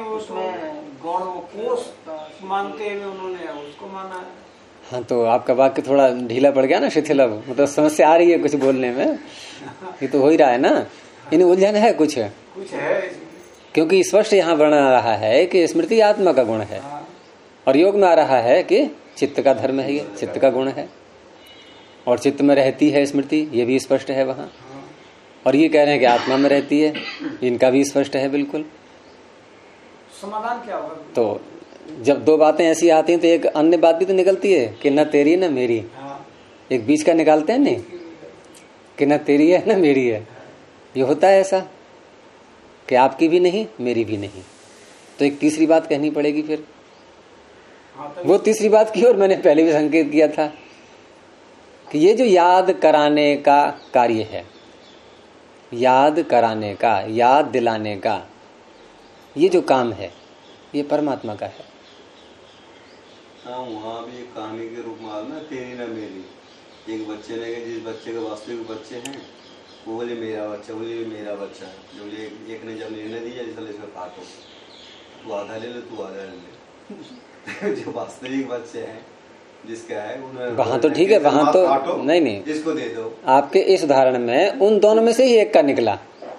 मानते हुए उन्होंने उसको माना है। हाँ, तो आपका वाक्य थोड़ा ढीला पड़ गया ना, शिथिल। अब मतलब समस्या आ रही है कुछ बोलने में, ये तो हो ही रहा है ना। इन्हें उलझन है कुछ है, क्योंकि स्पष्ट यहाँ वर्णन आ रहा है कि स्मृति आत्मा का गुण है, और योग में आ रहा है कि चित्त का धर्म है, ये चित्त का गुण है, और चित्त में रहती है स्मृति, ये भी स्पष्ट है वहां। और ये कह रहे हैं कि आत्मा में रहती है, इनका भी स्पष्ट है बिल्कुल। समाधान क्या होगा? तो जब दो बातें ऐसी आती हैं तो एक अन्य बात भी तो निकलती है कि न तेरी न मेरी। एक बीच का निकालते हैं नहीं कि न तेरी है न मेरी है। ये होता है ऐसा कि आपकी भी नहीं मेरी भी नहीं। तो एक तीसरी बात कहनी पड़ेगी फिर। वो तीसरी बात की और मैंने पहले भी संकेत किया था कि ये जो याद कराने का कार्य है, याद कराने का, याद दिलाने का ये जो काम है, ये परमात्मा का है। हाँ, वहाँ भी एक कहानी के रूप में ना, तेरी ना मेरी। एक बच्चे ने, जिस बच्चे के वास्तविक बच्चे हैं वो बोले मेरा बच्चा, बोले मेरा बच्चा। जो एक ने जब निर्णय दिया जिससे इसमें काटो, तू आधा ले ले, तू आधा ले ले। जो वास्तविक बच्चे हैं जिसका है वहाँ तो ठीक है, वहाँ तो नहीं इसको दे दो। आपके इस उदाहरण में उन दोनों में से ही एक का निकला,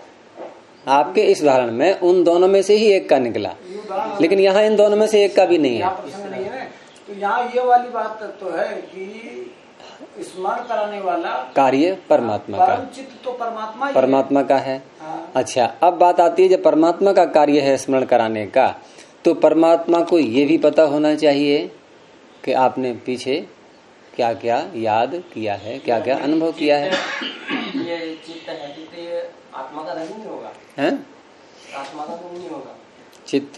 आपके इस उदाहरण में उन दोनों में से ही एक का निकला, लेकिन यहाँ इन दोनों में से एक का भी नहीं है। तो यहाँ ये वाली बात तो है कि स्मरण कराने वाला कार्य परमात्मा का, चित्त तो परमात्मा का है। अच्छा, अब बात आती है जब परमात्मा का कार्य है स्मरण कराने का, तो परमात्मा को ये भी पता होना चाहिए कि आपने पीछे क्या क्या याद किया है, क्या क्या अनुभव किया है। ये चित्त है, चित्त ये आत्मा का नहीं होगा, हैं? आत्मा का नहीं होगा चित्त।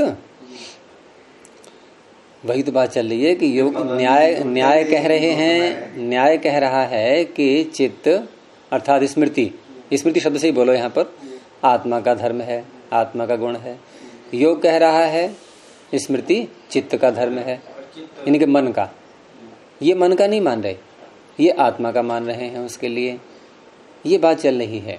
वही तो बात चल रही है कि योग न्याय कह रहे हैं, न्याय कह रहा है कि चित्त अर्थात स्मृति स्मृति शब्द से ही बोलो यहाँ पर, आत्मा का धर्म है, आत्मा का गुण है। योग कह रहा है स्मृति चित्त का धर्म है, यानी कि मन का। ये मन का नहीं मान रहे, ये आत्मा का मान रहे हैं। उसके लिए ये बात चल रही है।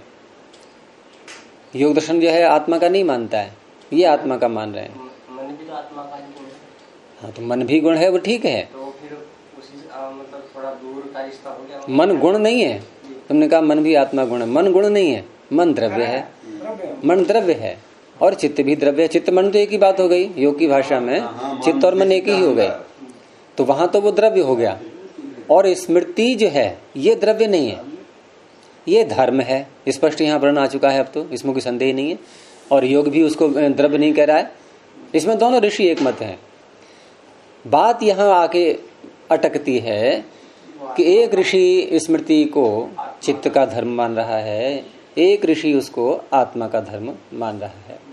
योग दर्शन जो है आत्मा का नहीं मानता है, ये आत्मा का मान रहे हैं। मन भी तो आत्मा का ही गुण है। हाँ, तो मन भी गुण है, वो ठीक है। तो फिर उसी मतलब थोड़ा दूर का रिश्ता हो गया। मन गुण नहीं है, तुमने कहा मन भी आत्मा गुण है, मन गुण नहीं है, मन द्रव्य है, मन द्रव्य है और चित्त भी द्रव्य है। चित्त मन तो एक ही बात हो गई, योग की भाषा में चित्त और मन एक ही हो गए, तो वहां तो वो द्रव्य हो गया। और स्मृति जो है ये द्रव्य नहीं है, ये धर्म है। स्पष्ट यहाँ वर्ण आ चुका है अब तो, इसमें कोई संदेह नहीं है। और योग भी उसको द्रव्य नहीं कह रहा है। इसमें दोनों ऋषि एक मत हैं। बात यहाँ आके अटकती है कि एक ऋषि स्मृति को चित्त का धर्म मान रहा है, एक ऋषि उसको आत्मा का धर्म मान रहा है।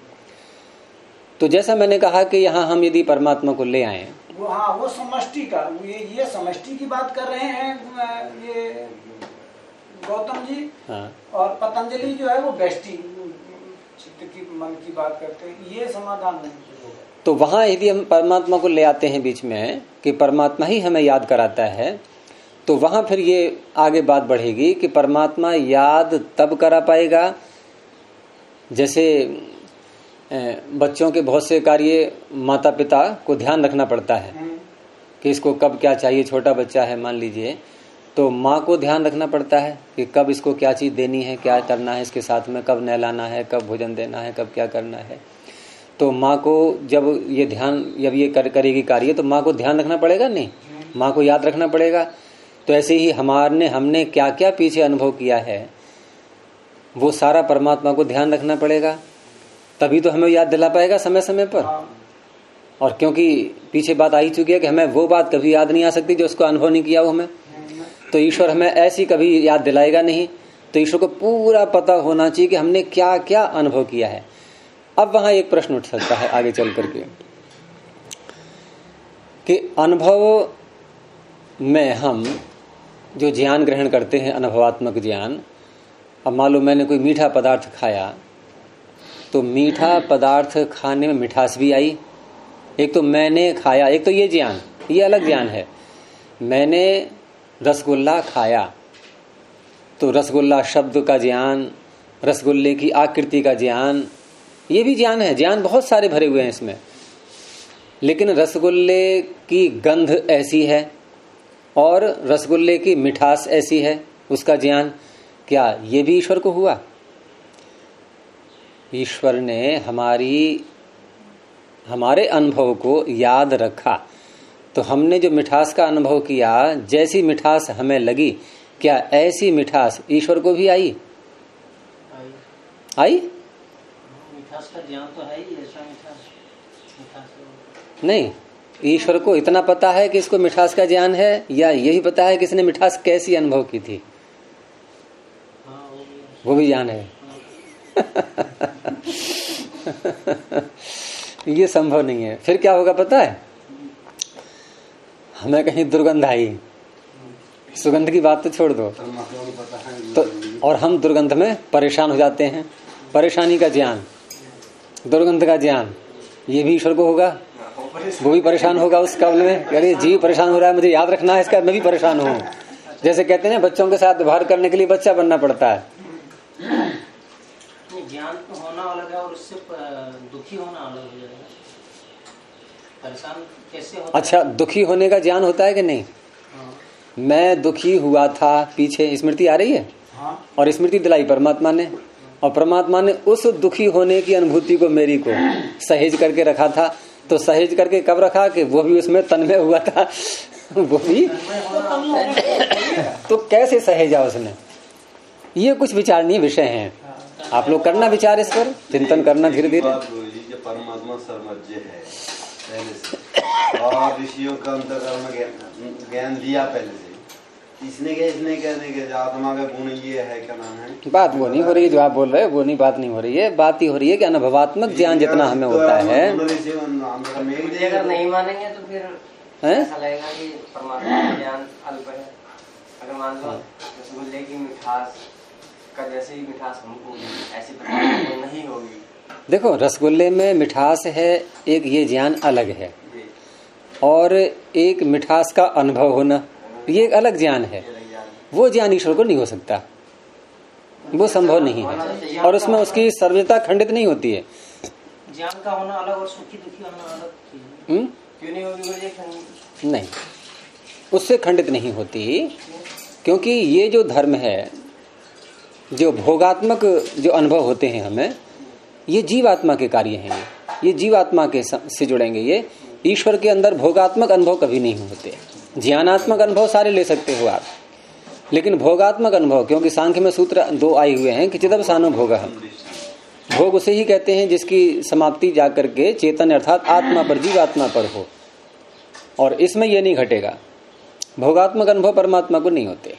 तो जैसा मैंने कहा कि यहाँ हम यदि परमात्मा को ले आए, वो समष्टि का, ये समष्टि की बात कर रहे हैं ये गौतम जी। हाँ। और पतंजलि जो है वो व्यष्टि चित्त की मन की बात करते हैं, ये समाधान नहीं। तो वहां यदि हम परमात्मा को ले आते हैं बीच में कि परमात्मा ही हमें याद कराता है, तो वहां फिर ये आगे बात बढ़ेगी कि परमात्मा याद तब करा पाएगा जैसे बच्चों के बहुत से कार्य माता पिता को ध्यान रखना पड़ता है कि इसको कब क्या चाहिए। छोटा बच्चा है मान लीजिए, तो माँ को ध्यान रखना पड़ता है कि कब इसको क्या चीज देनी है, क्या करना है इसके साथ में, कब नहलाना है, कब भोजन देना है, कब क्या करना है। तो माँ को जब ये करेगी कार्य, तो माँ को ध्यान रखना पड़ेगा, नहीं, माँ को याद रखना पड़ेगा। तो ऐसे ही हमने क्या क्या पीछे अनुभव किया है, वो सारा परमात्मा को ध्यान रखना पड़ेगा, तभी तो हमें याद दिला पाएगा समय समय पर। और क्योंकि पीछे बात आ ही चुकी है कि हमें वो बात कभी याद नहीं आ सकती जो उसको अनुभव नहीं किया हो हमें, तो ईश्वर हमें ऐसी कभी याद दिलाएगा नहीं। तो ईश्वर को पूरा पता होना चाहिए कि हमने क्या क्या अनुभव किया है। अब वहां एक प्रश्न उठ सकता है आगे चल करके कि अनुभव में हम जो ज्ञान ग्रहण करते हैं, अनुभवात्मक ज्ञान, अब मान लो मैंने कोई मीठा पदार्थ खाया, तो मीठा पदार्थ खाने में मिठास भी आई। एक तो मैंने खाया, एक तो ये ज्ञान, ये अलग ज्ञान है। मैंने रसगुल्ला खाया, तो रसगुल्ला शब्द का ज्ञान, रसगुल्ले की आकृति का ज्ञान, ये भी ज्ञान है। ज्ञान बहुत सारे भरे हुए हैं इसमें, लेकिन रसगुल्ले की गंध ऐसी है और रसगुल्ले की मिठास ऐसी है, उसका ज्ञान क्या ये भी ईश्वर को हुआ? ईश्वर ने हमारे अनुभव को याद रखा, तो हमने जो मिठास का अनुभव किया, जैसी मिठास हमें लगी, क्या ऐसी मिठास ईश्वर को भी आई? मिठास का ज्ञान तो है ही, ऐसा मिठास नहीं। ईश्वर को इतना पता है कि इसको मिठास का ज्ञान है, या यही पता है कि इसने मिठास कैसी अनुभव की थी? वो भी ज्ञान है। ये संभव नहीं है। फिर क्या होगा पता है? हमें कहीं दुर्गंध आई, सुगंध की बात तो छोड़ दो, तो और हम दुर्गंध में परेशान हो जाते हैं। परेशानी का ज्ञान, दुर्गंध का ज्ञान, ये भी ईश्वर को होगा? वो भी परेशान होगा उस काबल में, अरे जीव परेशान हो रहा है, मुझे याद रखना है इसका, मैं भी परेशान हूँ। जैसे कहते हैं बच्चों के साथ व्यवहार करने के लिए बच्चा बनना पड़ता है। ज्ञान तो होना अलग है और उससे दुखी होना अलग हो जाएगा। परेशान कैसे होता अच्छा है? दुखी होने का ज्ञान होता है कि नहीं? मैं दुखी हुआ था, पीछे स्मृति आ रही है, और स्मृति दिलाई परमात्मा ने, और परमात्मा ने उस दुखी होने की अनुभूति को मेरी को सहेज करके रखा था। तो सहेज करके कब रखा कि वो भी उसमें तन्मय हुआ था, वो भी तो कैसे सहेजा उसने? ये कुछ विचारणीय विषय हैं, आप लोग करना विचार, इस पर चिंतन करना धीरे धीरे। परमात्मा सर्वज्ञ है पहले से, और ऋषियों का अंतर्कर्म ज्ञान दिया पहले से। इसने कहने के आत्मा का गुण ये है, क्या नाम है? बात वो नहीं हो रही है जो आप बोल रहे हो, वो नहीं, बात नहीं हो रही है। बात ही हो रही है कि अनुभवात्मक ज्ञान जितना हमें होता है। अगर नहीं मानेंगे तो फिर ऐसा लगेगा कि परमात्मा का ज्ञान अल्प है। अगर मान लो रसगुल्ले की मिठास का जैसे ही मिठास हमको ऐसी प्रकार तो नहीं होगी। देखो, रसगुल्ले में मिठास है, एक ये ज्ञान अलग है, और एक मिठास का अनुभव होना ये एक अलग ज्ञान है। वो ज्ञान ईश्वर को नहीं हो सकता, वो संभव नहीं है, और उसमें उसकी सर्वज्ञता खंडित नहीं होती है। ज्ञान का होना अलग और सुखी दुखी होना अलग चीज है। क्यों नहीं होगी? नहीं, उससे खंडित नहीं होती, क्योंकि ये जो धर्म है, जो भोगात्मक जो अनुभव होते हैं हमें, ये जीवात्मा के कार्य हैं। ये जीवात्मा के से जुड़ेंगे। ये ईश्वर के अंदर भोगात्मक अनुभव कभी नहीं होते। ज्ञानात्मक अनुभव सारे ले सकते हो आप, लेकिन भोगात्मक अनुभव, क्योंकि सांख्य में सूत्र 2 आए हुए हैं कि चिदवसानो भोग, भोग उसे ही कहते हैं जिसकी समाप्ति जाकर के चेतन अर्थात आत्मा पर, जीवात्मा पर हो, और इसमें यह नहीं घटेगा। भोगात्मक अनुभव परमात्मा को नहीं होते।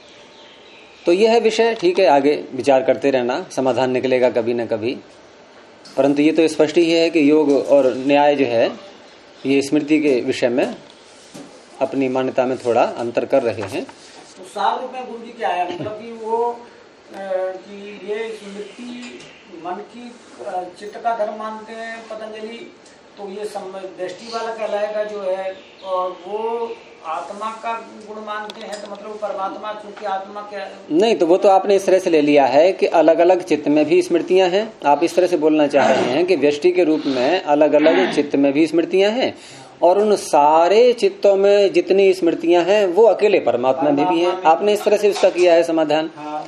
तो यह है विषय, ठीक है, आगे विचार करते रहना, समाधान निकलेगा कभी न कभी। परंतु ये तो स्पष्ट ही है कि योग और न्याय जो है ये स्मृति के विषय में अपनी मान्यता में थोड़ा अंतर कर रहे हैं। तो सार रूप में गुरु जी क्या है, मतलब कि वो कि ये स्मृति मन की चित्त का धर्म मानते हैं पतंजलि, तो ये दृष्टि वाला कहलाएगा जो है, और वो आत्मा का गुण मानते हैं, तो मतलब परमात्मा चूंकि आत्मा क्या नहीं, तो वो तो आपने इस तरह से ले लिया है कि अलग अलग चित्त में भी स्मृतियां हैं। आप इस तरह से बोलना चाह रहे हैं कि व्यष्टि के रूप में अलग अलग चित्त में भी स्मृतियां हैं, और उन सारे चित्तों में जितनी स्मृतियां हैं वो अकेले परमात्मा में भी हैं। आपने इस तरह से उसका किया है समाधान।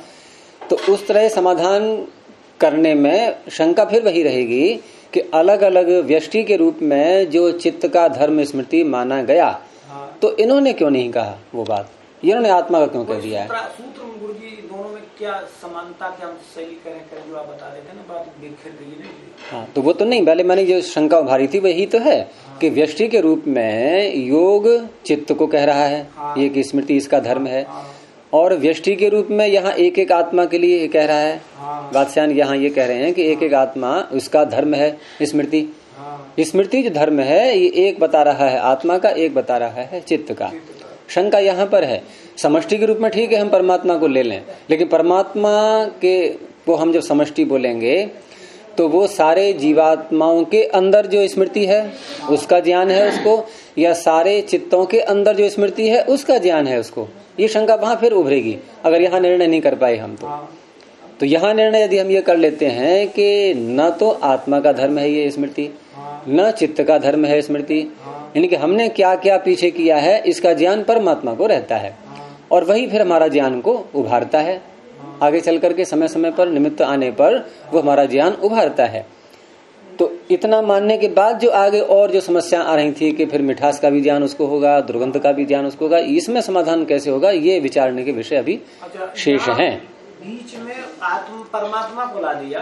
तो उस तरह समाधान करने में शंका फिर वही रहेगी कि अलग अलग व्यष्टि के रूप में जो चित्त का धर्म स्मृति माना गया, तो इन्होंने क्यों नहीं कहा वो बात, इन्होंने आत्मा का क्यों कह दिया है? सूत्र गुरु जी दोनों में क्या समानता, क्या हम सही करें जो आप बता रहे थे ना, बात बिखर गई नहीं। हाँ, तो वो तो नहीं, पहले मैंने जो शंका उभारी थी वही तो है कि व्यष्टि के रूप में योग चित्त को कह रहा है, ये कि स्मृति इसका धर्म है, और व्यष्टि के रूप में यहाँ एक एक आत्मा के लिए कह रहा है। वात्स्यायन यहाँ ये कह रहे हैं कि एक एक आत्मा उसका धर्म है स्मृति। स्मृति जो धर्म है ये एक बता रहा है आत्मा का, एक बता रहा है चित्त का। शंका यहाँ पर है, समष्टि के रूप में ठीक है हम परमात्मा को ले लें, लेकिन परमात्मा के वो हम जब समष्टि बोलेंगे तो वो सारे जीवात्माओं के अंदर जो स्मृति है उसका ज्ञान है उसको, या सारे चित्तों के अंदर जो स्मृति है उसका ज्ञान है उसको? ये शंका वहां फिर उभरेगी अगर यहाँ निर्णय नहीं कर पाए हम तो यहाँ निर्णय यदि हम ये कर लेते हैं कि न तो आत्मा का धर्म है ये स्मृति, न चित्त का धर्म है स्मृति, यानी कि हमने क्या क्या पीछे किया है इसका ज्ञान परमात्मा को रहता है, और वही फिर हमारा ज्ञान को उभारता है। आगे चल करके समय समय पर निमित्त आने पर वो हमारा ज्ञान उभारता है। तो इतना मानने के बाद जो आगे और जो समस्या आ रही थी कि फिर मिठास का भी ज्ञान उसको होगा, दुर्गंध का भी ज्ञान उसको होगा, इसमें समाधान कैसे होगा ये विचारने के विषय अभी शेष हैं। बीच में आत्म परमात्मा को ला दिया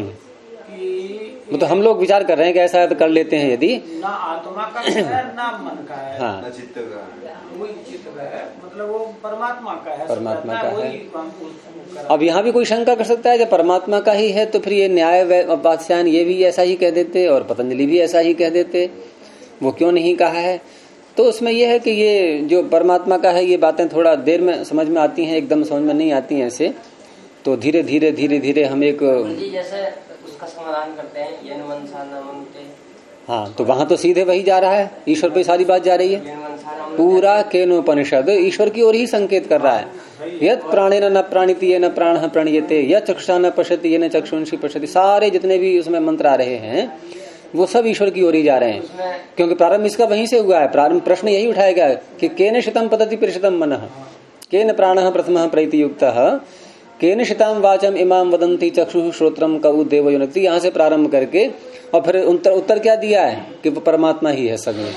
कि वो तो हम लोग विचार कर रहे हैं कि ऐसा है तो कर लेते हैं, यदि ना आत्मा का है ना मन का है, हाँ, ना चित्त का है, वही चित्त का है, मतलब वो परमात्मा का है, परमात्मा का है। है। अब यहाँ भी कोई शंका कर सकता है जब परमात्मा का ही है तो फिर ये न्याय वात्स्यायन ये भी ऐसा ही कह देते और पतंजलि भी ऐसा ही कह देते, वो क्यों नहीं कहा है? तो उसमें यह है कि ये जो परमात्मा का है ये बातें थोड़ा देर में समझ में आती हैं, एकदम समझ में नहीं आती हैं ऐसे, तो धीरे धीरे धीरे धीरे हम एक जैसे उसका समाधान करते हैं ये मनसा न मनते। हाँ, तो वहां तो सीधे वही जा रहा है, ईश्वर पे सारी बात जा रही है। पूरा केनोपनिषद ईश्वर की ओर ही संकेत कर रहा है। यत् प्राणेन न प्राणिति येन प्राणः प्रणीयते, यत् चक्षुषा न पश्यति येन चक्षुंषि पश्यति, सारे जितने भी उसमें मंत्र आ रहे हैं वो सब ईश्वर की ओर ही जा रहे हैं, क्योंकि प्रारंभ इसका वहीं से हुआ है। प्रारंभ प्रश्न यही उठाएगा कि केन शितम पतति परिषितम मनः, केन प्राणः प्रथमः प्रैति युक्तः, केन शिताम वाचम इमाम वदंती चक्षु श्रोत्रम कऊ देव युनक्ति, यहाँ से प्रारंभ करके और फिर उत्तर क्या दिया है कि वो परमात्मा ही है सब में।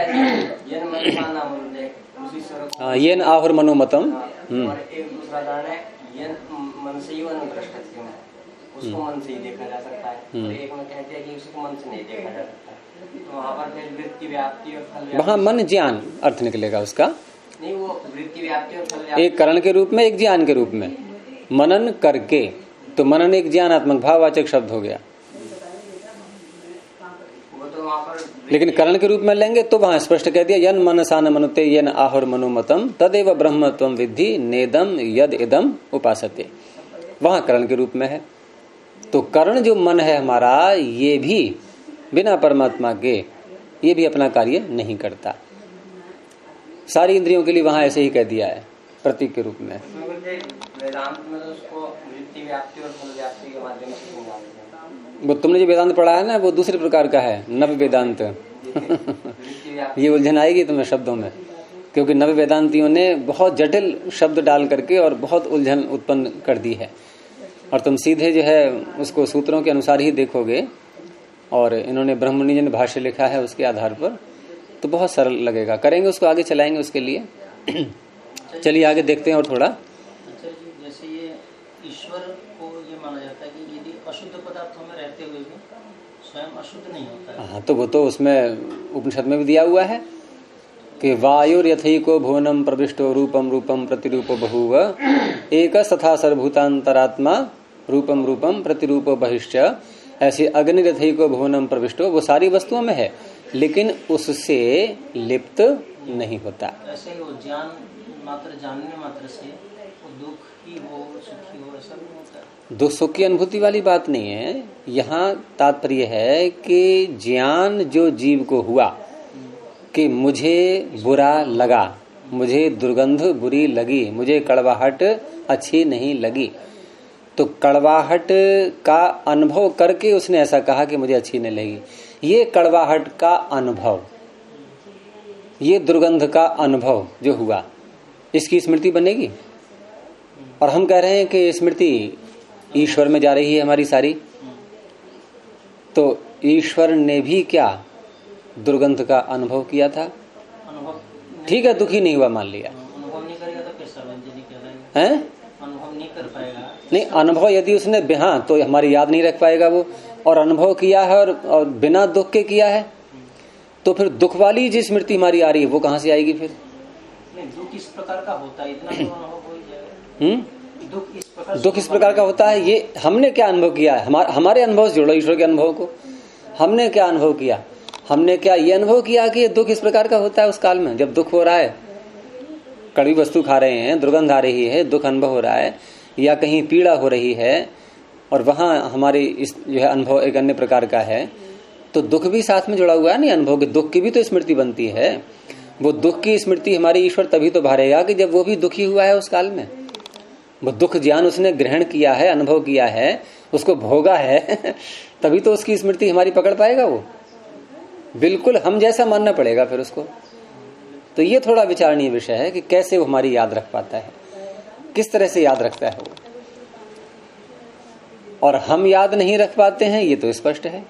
हाँ, येन आहुर मनोमतम। एक दूसरा गाना है येन मन से ही अनुदृष्टत्वम, उसको मन से ही देखा जा सकता है, और एक में कहते हैं कि उसको मन से नहीं देखा जा सकता। तो वहाँ पर फिर वृत्ति व्याप्ति और फल, वहाँ मन ज्ञान अर्थ निकलेगा उसका, नहीं वो वृत्ति व्याप्ति और फल, एक करण के रूप में एक ज्ञान के रूप में मनन करके, तो मनन एक ज्ञानात्मक भाववाचक शब्द हो गया। लेकिन करण के रूप में लेंगे तो वहां स्पष्ट कह दिया यन मनसा न मनुते येन आहुर मनोमतम तदेव ब्रह्म त्वं विद्धि नेदम यद इदम उपासते। वहां करण के रूप में है। तो करण जो मन है हमारा, ये भी बिना परमात्मा के ये भी अपना कार्य नहीं करता। सारी इंद्रियों के लिए वहां ऐसे ही कह दिया है प्रतीक के रूप में। वेदांत में तो उसको वृत्ति व्याप्ति और फल व्याप्ति के माध्यम से समझा देते हैं। वो तुमने जो वेदांत पढ़ा है ना, वो दूसरे प्रकार का है, नव वेदांत। ये उलझन आएगी तुम्हें शब्दों में, क्योंकि नव वेदांतियों ने बहुत जटिल शब्द डाल करके और बहुत उलझन उत्पन्न कर दी है। और तुम सीधे जो है उसको सूत्रों के अनुसार ही देखोगे, और इन्होंने ब्रह्ममुनि जी ने भाष्य लिखा है उसके आधार पर, तो बहुत सरल लगेगा। करेंगे उसको, आगे चलाएंगे उसके लिए। चलिए आगे देखते हैं और थोड़ा। अच्छा जी, जैसे ये ईश्वर को ये माना जाता है कि यदि अशुद्ध पदार्थों में रहते हुए भी स्वयं अशुद्ध नहीं होता है। हाँ, तो वो तो उसमें उपनिषद में भी दिया हुआ है कि वायुर्यथैको भुवनम प्रविष्टो रूपम रूपम प्रतिरूपो बहुव एक तथा सर्वभूतांतरात्मा रूपम रूपम प्रतिरूपो बहिश्च। ऐसे अग्निरथैको भुवनम प्रविष्टो, वो सारी वस्तुओं में है लेकिन उससे लिप्त नहीं होता। ऐसे ही वो ज्ञान मात्र, जानने मात्र से वो दुखी हो सुखी हो ऐसा नहीं होता। दुख सुख की अनुभूति वाली बात नहीं है। यहाँ तात्पर्य है कि ज्ञान जो जीव को हुआ कि मुझे बुरा लगा, मुझे दुर्गंध बुरी लगी, मुझे कड़वाहट अच्छी नहीं लगी, तो कड़वाहट का अनुभव करके उसने ऐसा कहा कि मुझे अच्छी नहीं लगी। ये कड़वाहट का अनुभव, ये दुर्गंध का अनुभव जो हुआ, इसकी स्मृति बनेगी। और हम कह रहे हैं कि स्मृति ईश्वर में जा रही है हमारी सारी, तो ईश्वर ने भी क्या दुर्गंध का अनुभव किया था? ठीक है, दुखी नहीं हुआ मान लिया, अनुभव नहीं करेगा तो फिर सर्वजनिक कहलाएगा। हैं? अनुभव नहीं कर पाएगा। नहीं, अनुभव यदि उसने हाँ, तो हमारी याद नहीं रख पाएगा वो। और अनुभव किया है और बिना दुख के किया है, तो फिर दुख वाली जिस स्मृति हमारी आ रही है वो कहाँ से आएगी फिर? नहीं, दुख इस प्रकार का होता है, इतना तो अनुभव हो ही जाएगा। दुख इस प्रकार का होता है। ये हमने क्या अनुभव किया है? हमारे अनुभव से जोड़ो ईश्वर के अनुभव को। हमने क्या अनुभव किया? हमने क्या ये अनुभव किया कि ये दुख इस प्रकार का होता है उस काल में जब दुख हो रहा है, कड़वी वस्तु खा रहे हैं, दुर्गंध आ रही है, दुख अनुभव हो रहा है, या कहीं पीड़ा हो रही है और वहां हमारी इस जो है अनुभव एक अन्य प्रकार का है, तो दुख भी साथ में जुड़ा हुआ है। नहीं, अनुभव के दुख की भी तो स्मृति बनती है। वो दुख की स्मृति हमारी ईश्वर तभी तो भरेगा कि जब वो भी दुखी हुआ है उस काल में। वो दुख ज्ञान उसने ग्रहण किया है, अनुभव किया है, उसको भोगा है तभी तो उसकी स्मृति हमारी पकड़ पाएगा। वो बिल्कुल हम जैसा मानना पड़ेगा फिर उसको। तो ये थोड़ा विचारणीय विषय है कि कैसे वो हमारी याद रख पाता है, किस तरह से याद रखता है वो। और हम याद नहीं रख पाते हैं ये तो स्पष्ट है,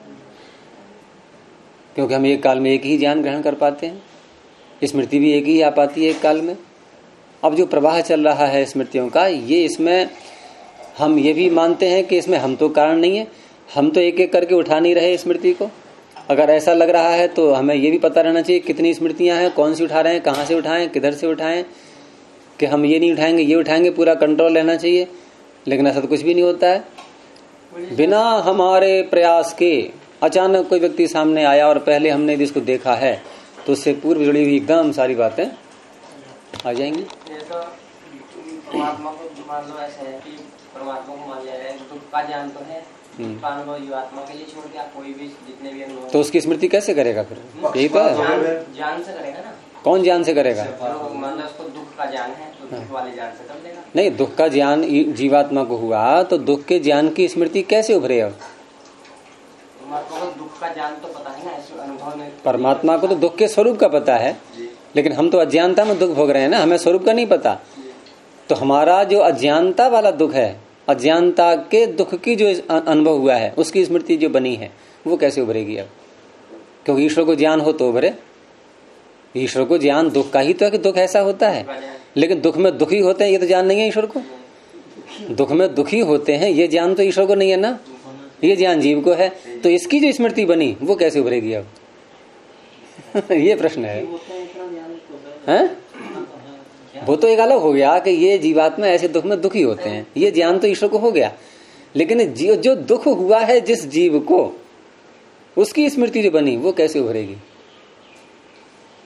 क्योंकि हम एक काल में एक ही ज्ञान ग्रहण कर पाते हैं, स्मृति भी एक ही आ पाती है एक काल में। अब जो प्रवाह चल रहा है स्मृतियों का, ये इसमें हम ये भी मानते हैं कि इसमें हम तो कारण नहीं है, हम तो एक एक करके उठा नहीं रहे स्मृति को। अगर ऐसा लग रहा है तो हमें ये भी पता रहना चाहिए कितनी स्मृतियां हैं, कौन सी उठा रहे हैं, कहाँ से उठाएं, किधर से उठाएं, कि हम ये नहीं उठाएंगे ये उठाएंगे, पूरा कंट्रोल रहना चाहिए। लेकिन ऐसा तो कुछ भी नहीं होता है। बिना हमारे प्रयास के अचानक कोई व्यक्ति सामने आया और पहले हमने यदि इसको देखा है तो उससे पूर्व जुड़ी हुई एकदम सारी बातें आ जाएंगी। तो परमात्मा को मान लो ऐसा है कि परमात्मा को मान लिया जाए, दुख का ज्ञान तो है, अनुभव जीवात्मा के लिए छोड़ के आप कोई भी जितने भी अनुभव, तो उसकी स्मृति कैसे करेगा फिर? यही तो है, ज्ञान से करेगा ना। कौन ज्ञान से करेगा? मान लो उसको दुख का ज्ञान है तो दुख वाले ज्ञान से कर लेगा। नहीं, दुख का ज्ञान जीवात्मा को हुआ तो दुख के ज्ञान की स्मृति कैसे उभरे? अब परमात्मा को दुख का ज्ञान तो पता है ना, इस अनुभव में। परमात्मा को तो दुख के स्वरूप का पता है, लेकिन हम तो अज्ञानता में दुख भोग रहे हैं ना, हमें स्वरूप का नहीं पता। तो हमारा जो अज्ञानता वाला दुख है, अज्ञानता के दुख की जो अनुभव हुआ है उसकी स्मृति जो बनी है वो कैसे उभरेगी अब? क्योंकि ईश्वर को ज्ञान हो तो उभरे। ईश्वर को ज्ञान दुख का ही तो है कि दुख ऐसा होता है, लेकिन दुख में दुखी होते हैं ये तो ज्ञान नहीं है ईश्वर को। दुख में दुखी होते हैं ये ज्ञान तो ईश्वर को नहीं है ना, ये ज्ञान जीव को है। तो इसकी जो स्मृति बनी वो कैसे उभरेगी अब? ये प्रश्न है। वो तो एक अलग हो गया कि ये जीवात्मा ऐसे दुख में दुखी होते हैं, ये ज्ञान तो ईश्वर को हो गया। लेकिन जो दुख हुआ है जिस जीव को, उसकी स्मृति जो बनी वो कैसे उभरेगी?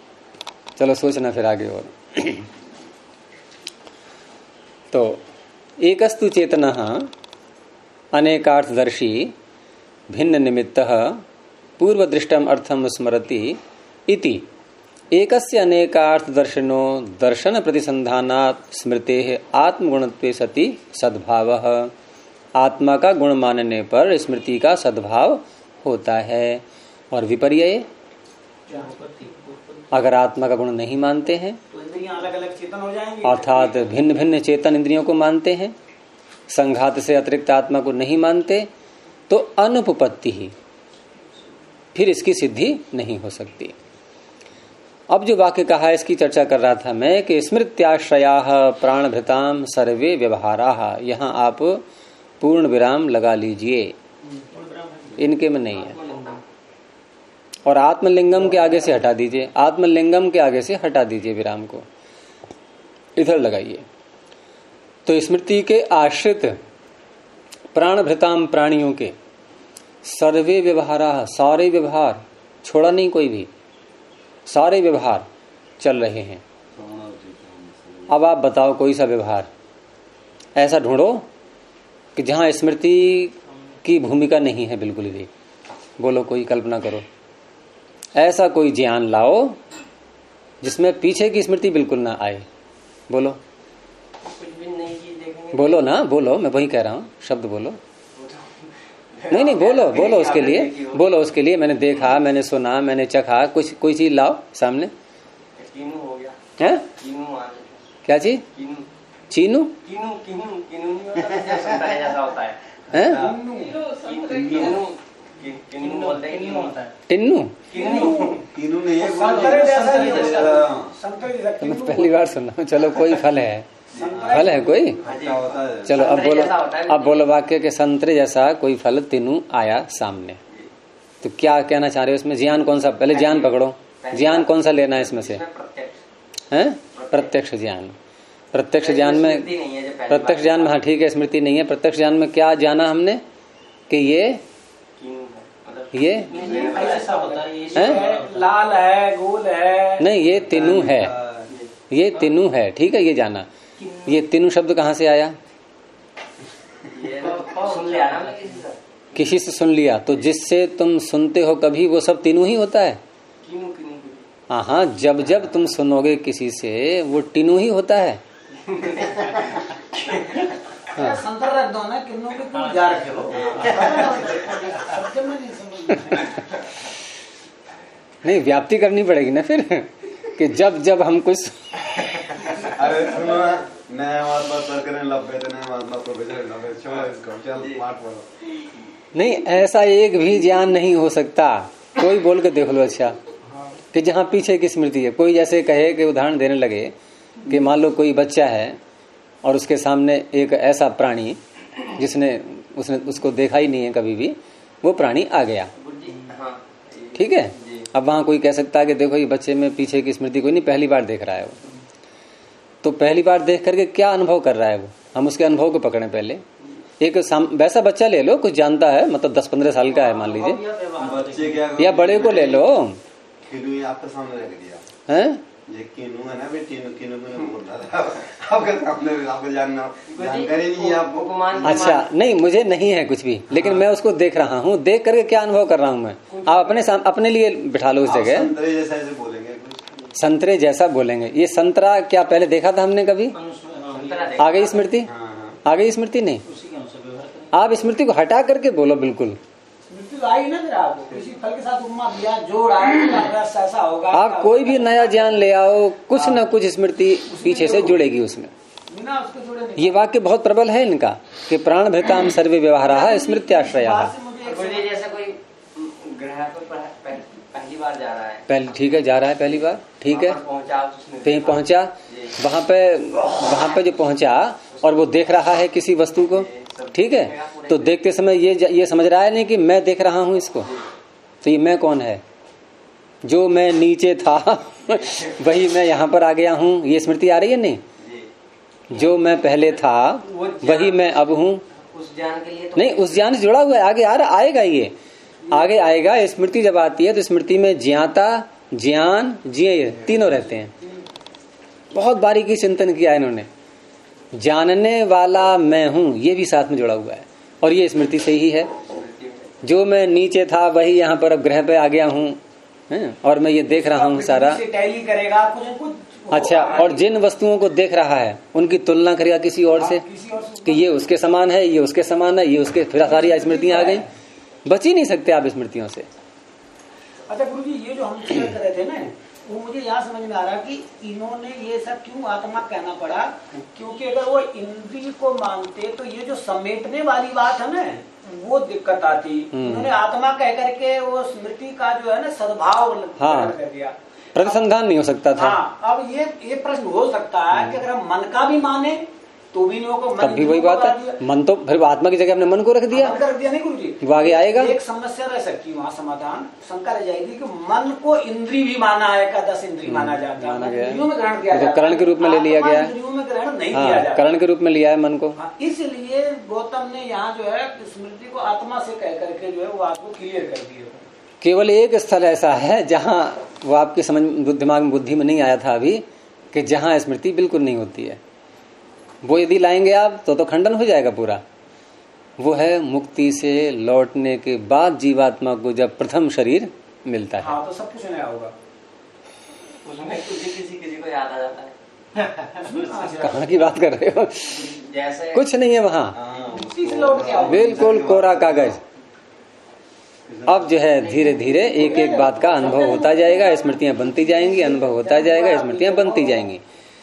चलो सोचना फिर आगे और। तो एकस्तु चेतनः अनेकार्थदर्शी भिन्न निमित्तः पूर्वदृष्टम अर्थम स्मरति इति एकस्य अनेकार्थ दर्शनो दर्शन प्रतिसंधानात् स्मृतेः आत्मगुणत्वे सति सद्भावः। आत्मा का गुण मानने पर स्मृति का सद्भाव होता है। और विपर्यय, अगर आत्मा का गुण नहीं मानते हैं तो इंद्रियां अलग अलग चेतन हो जाएंगी, अर्थात भिन्न भिन्न चेतन इंद्रियों को मानते हैं, संघात से अतिरिक्त आत्मा को नहीं मानते, तो अनुपपत्ति ही, फिर इसकी सिद्धि नहीं हो सकती। अब जो वाक्य कहा है इसकी चर्चा कर रहा था मैं कि स्मृत्याश्रयाः प्राणभृताम सर्वे व्यवहाराः, यहाँ आप पूर्ण विराम लगा लीजिए, इनके में नहीं है। और आत्मलिंगम के आगे से हटा दीजिए, आत्मलिंगम के आगे से हटा दीजिए विराम को, इधर लगाइए। तो स्मृति के आश्रित प्राणभृताम प्राणियों के सर्वे व्यवहाराः, सारे व्यवहार, छोड़ा नहीं कोई भी, सारे व्यवहार चल रहे हैं। अब आप बताओ कोई सा व्यवहार ऐसा ढूंढो कि जहां स्मृति की भूमिका नहीं है बिल्कुल भी। बोलो, कोई कल्पना करो, ऐसा कोई ज्ञान लाओ जिसमें पीछे की स्मृति बिल्कुल ना आए। बोलो, कुछ भी नई चीज देखेंगे। बोलो ना, बोलो, मैं वही कह रहा हूँ, शब्द बोलो। नहीं, बोलो, बोलो उसके लिए, बोलो उसके लिए। मैंने देखा, मैंने सुना, मैंने चखा, कुछ कोई चीज लाओ सामने। कीनू हो गया है? कीनू मान लो। क्या चीज? कीनू चीनू? कीनू कीनू कीनू नहीं होता, संतरे जैसा होता है। हैं? कीनू कीनू बोलते हैं, कीनू होता है। टिन्नू? कीनू नहीं है, संतरे जैसा ही संतरे होता, संतरे जैसा मैं कीनू पहली बार सुना। चलो, कोई फल है, फल है कोई? अच्छा होता है। चलो अब संतरे बोलो, जैसा होता है। अब बोलो वाक्य के संतरे जैसा कोई फल तीनू आया सामने, तो क्या कहना चाह रहे हो इसमें? ज्ञान कौन सा? पहले ज्ञान पकड़ो, ज्ञान कौन सा लेना है इसमें से? है प्रत्यक्ष ज्ञान। प्रत्यक्ष ज्ञान में, प्रत्यक्ष ज्ञान में, हाँ ठीक है, स्मृति नहीं है। प्रत्यक्ष ज्ञान में क्या जाना हमने कि ये ऐसा होता है, ये है? लाल है, गोल है, नहीं, ये तीनू है, ये तीनू है, ठीक है, ये जाना। ये तीनू शब्द कहाँ से आया? सुन लिया ना किसी से। किसी से सुन लिया, तो जिससे तुम सुनते हो कभी वो सब तीनू ही होता है। कीनू कीनू हाँ, जब जब तुम सुनोगे किसी से वो तीनू ही होता है। संतर रख दो ना, किन्नों के क्यों जा रखे हो? शब्द में नहीं समझ। नहीं, व्याप्ति करनी पड़ेगी ना फिर कि जब जब हम कुछ अरे सुनो ना, नया महात्मा सर करें लब्बे तो नया महात्मा प्रोफेसर लब्बे, छोड़ो इसको, चल मार बोलो। नहीं, ऐसा एक भी ज्ञान नहीं हो सकता। कोई बोल के देख लो, अच्छा, कि जहाँ पीछे की स्मृति है। कोई जैसे कहे कि उदाहरण देने लगे कि मान लो कोई बच्चा है और उसके सामने एक ऐसा प्राणी जिसने उसने उसको देखा ही नहीं है कभी भी, वो प्राणी आ गया, ठीक है। अब वहां कोई कह सकता है कि देखो ये बच्चे में पीछे की स्मृति कोई नहीं, पहली बार देख रहा है वो। तो पहली बार देख करके क्या अनुभव कर रहा है वो, हम उसके अनुभव को पकड़े। पहले एक वैसा बच्चा ले लो, कुछ जानता है, मतलब 10-15 साल का है मान लीजिए, बच्चे क्या, या बड़े को ले लो। कीनू आपके सामने रख दिया हैं? ये कीनू है ना, भी कीनू कीनू कीनू बोल रहा था आपके सामने, आपको जानकारी नहीं है आपको। अच्छा, नहीं, मुझे नहीं है कुछ भी, लेकिन मैं उसको देख रहा हूँ। देख करके क्या अनुभव कर रहा हूँ मैं? आप अपने लिए बिठा लो उस जगह। संतरे जैसा ऐसे बोलेंगे, संतरे जैसा बोलेंगे। ये संतरा क्या पहले देखा था हमने कभी? आ गई स्मृति? आ गई स्मृति? नहीं, आप स्मृति को हटा करके बोलो बिल्कुल। स्मृति आई ना फिर आपको, किसी फल के साथ उपमा दिया, जोड़ा, ऐसा होगा। आप कोई भी नया ज्ञान ले आओ, कुछ न कुछ स्मृति पीछे से जुड़ेगी उसमें। बिना उसको जोड़े नहीं। ये वाक्य बहुत प्रबल है इनका कि प्राण भृताम सर्वे व्यवहाराः स्मृत्याश्रयाः। जैसा कोई ग्राहक पहली बार जा रहा है, पहले ठीक है, जा रहा है पहली बार, ठीक है, कहीं पहुंचा, वहां पे जो पहुंचा और वो देख रहा है किसी वस्तु को, ठीक है, तो देखते समय ये समझ रहा है नहीं कि मैं देख रहा हूं इसको, तो ये मैं कौन है? जो मैं नीचे था वही मैं यहाँ पर आ गया हूँ, ये स्मृति आ रही है? नहीं, जो मैं पहले था वही मैं अब हूँ। उस ज्ञान के लिए तो नहीं, उस ज्ञान से जुड़ा हुआ है, आगे आएगा, ये आगे आएगा। स्मृति जब आती है तो स्मृति में ज्ञाता, ज्ञान, ज्ञेय तीनों रहते हैं। बहुत बारीकी चिंतन किया इन्होंने। जानने वाला मैं हूं, ये भी साथ में जुड़ा हुआ है। और ये स्मृति से ही है। जो मैं नीचे था वही यहाँ पर अब ग्रह पे आ गया हूँ, और मैं ये देख रहा हूँ सारा। टैली करेगा कुछ अच्छा, और जिन वस्तुओं को देख रहा है उनकी तुलना करेगा किसी और से कि ये उसके समान है, ये उसके समान है, ये उसके, फिर सारी स्मृतियां आ गई। बच ही नहीं सकते आप स्मृतियों से। अच्छा गुरु जी, ये जो हम कर रहे थे ना, वो मुझे यहाँ समझ में आ रहा कि इन्होंने ये सब क्यों आत्मा कहना पड़ा, क्योंकि अगर वो इंद्रिय को मानते तो ये जो समेटने वाली बात है ना, वो दिक्कत आती। उन्होंने आत्मा कह करके वो स्मृति का जो है ना सद्भाव कर दिया, प्रतिसंधान नहीं हो सकता था। हाँ, अब ये प्रश्न हो सकता है कि अगर हम मन का भी माने तो भी नहीं होगा। तब भी वही बात है, मन तो फिर आत्मा की जगह हमने मन को रख दिया। नहीं गुरु जी, वो आगे आएगा। एक समस्या रह सकती है वहाँ, समाधान शंका रह जाएगी कि मन को इंद्रिय भी माना है, का 10 इंद्रिय माना जाता है, इंद्रियों में ग्रहण किया जाता है, करण के रूप में ले लिया गया है, इंद्रियों में ग्रहण नहीं किया जाता, करण के रूप में लिया है मन को। इसलिए गौतम ने यहाँ जो है स्मृति को आत्मा से कह करके जो है वो आपको क्लियर कर दिया। केवल एक स्थल ऐसा है जहाँ वो आपके समझ दिमाग में, बुद्धि में नहीं आया था अभी, कि जहाँ स्मृति बिल्कुल नहीं होती है। वो यदि लाएंगे आप तो खंडन हो जाएगा पूरा। वो है मुक्ति से लौटने के बाद जीवात्मा को जब प्रथम शरीर मिलता है। हाँ, तो सब कुछ नया होगा। उसमें किसी को याद आ जाता है। कहाँ की बात कर रहे हो? जैसे कुछ नहीं है वहाँ, बिल्कुल कोरा कागज। अब जो है धीरे धीरे एक एक बात का अनुभव होता जाएगा, स्मृतियां बनती जाएंगी, अनुभव होता जाएगा, स्मृतियां बनती जाएंगी।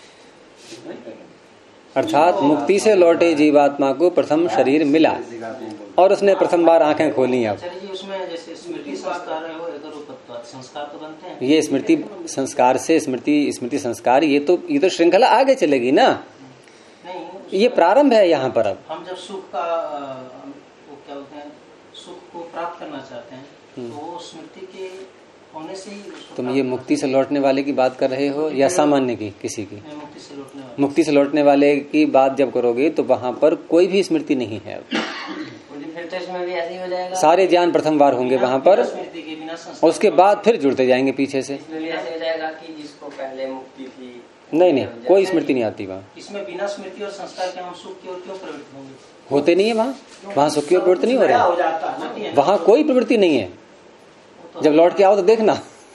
अर्थात मुक्ति से लौटे जीवात्मा को प्रथम शरीर मिला और उसने प्रथम बार आंखें खोली। अब उसमें जैसे स्मृति संस्कार तो बनते हैं। ये स्मृति संस्कार से स्मृति संस्कार, ये तो श्रृंखला आगे चलेगी ना। नहीं, ये प्रारंभ है यहाँ पर। अब हम जब सुख का वो क्या बोलते हैं, सुख को प्राप्त करना चाहते हैं तो वो स्मृति के होने से ही। तुम ये मुक्ति से लौटने वाले की बात कर रहे हो या सामान्य की, किसी की? मुक्ति से लौटने वाले की बात जब करोगे तो वहां पर कोई भी स्मृति नहीं है। फिर तो इसमें भी ऐसे ही हो जाएगा, सारे ज्ञान प्रथम बार होंगे वहां पर, और उसके बाद फिर जुड़ते जाएंगे पीछे से। इसमें भी ऐसे हो जाएगा कि जिसको पहले मुक्ति थी, नहीं, कोई स्मृति नहीं आती वहाँ। इसमें बिना स्मृति और संस्कार के हम सुख की ओर क्यों प्रवृत्त होंगे? होते नहीं है वहाँ सुख की ओर प्रवृत्ति नहीं हो रही, वहाँ कोई प्रवृत्ति नहीं है। जब लौट के आओ तो देखना,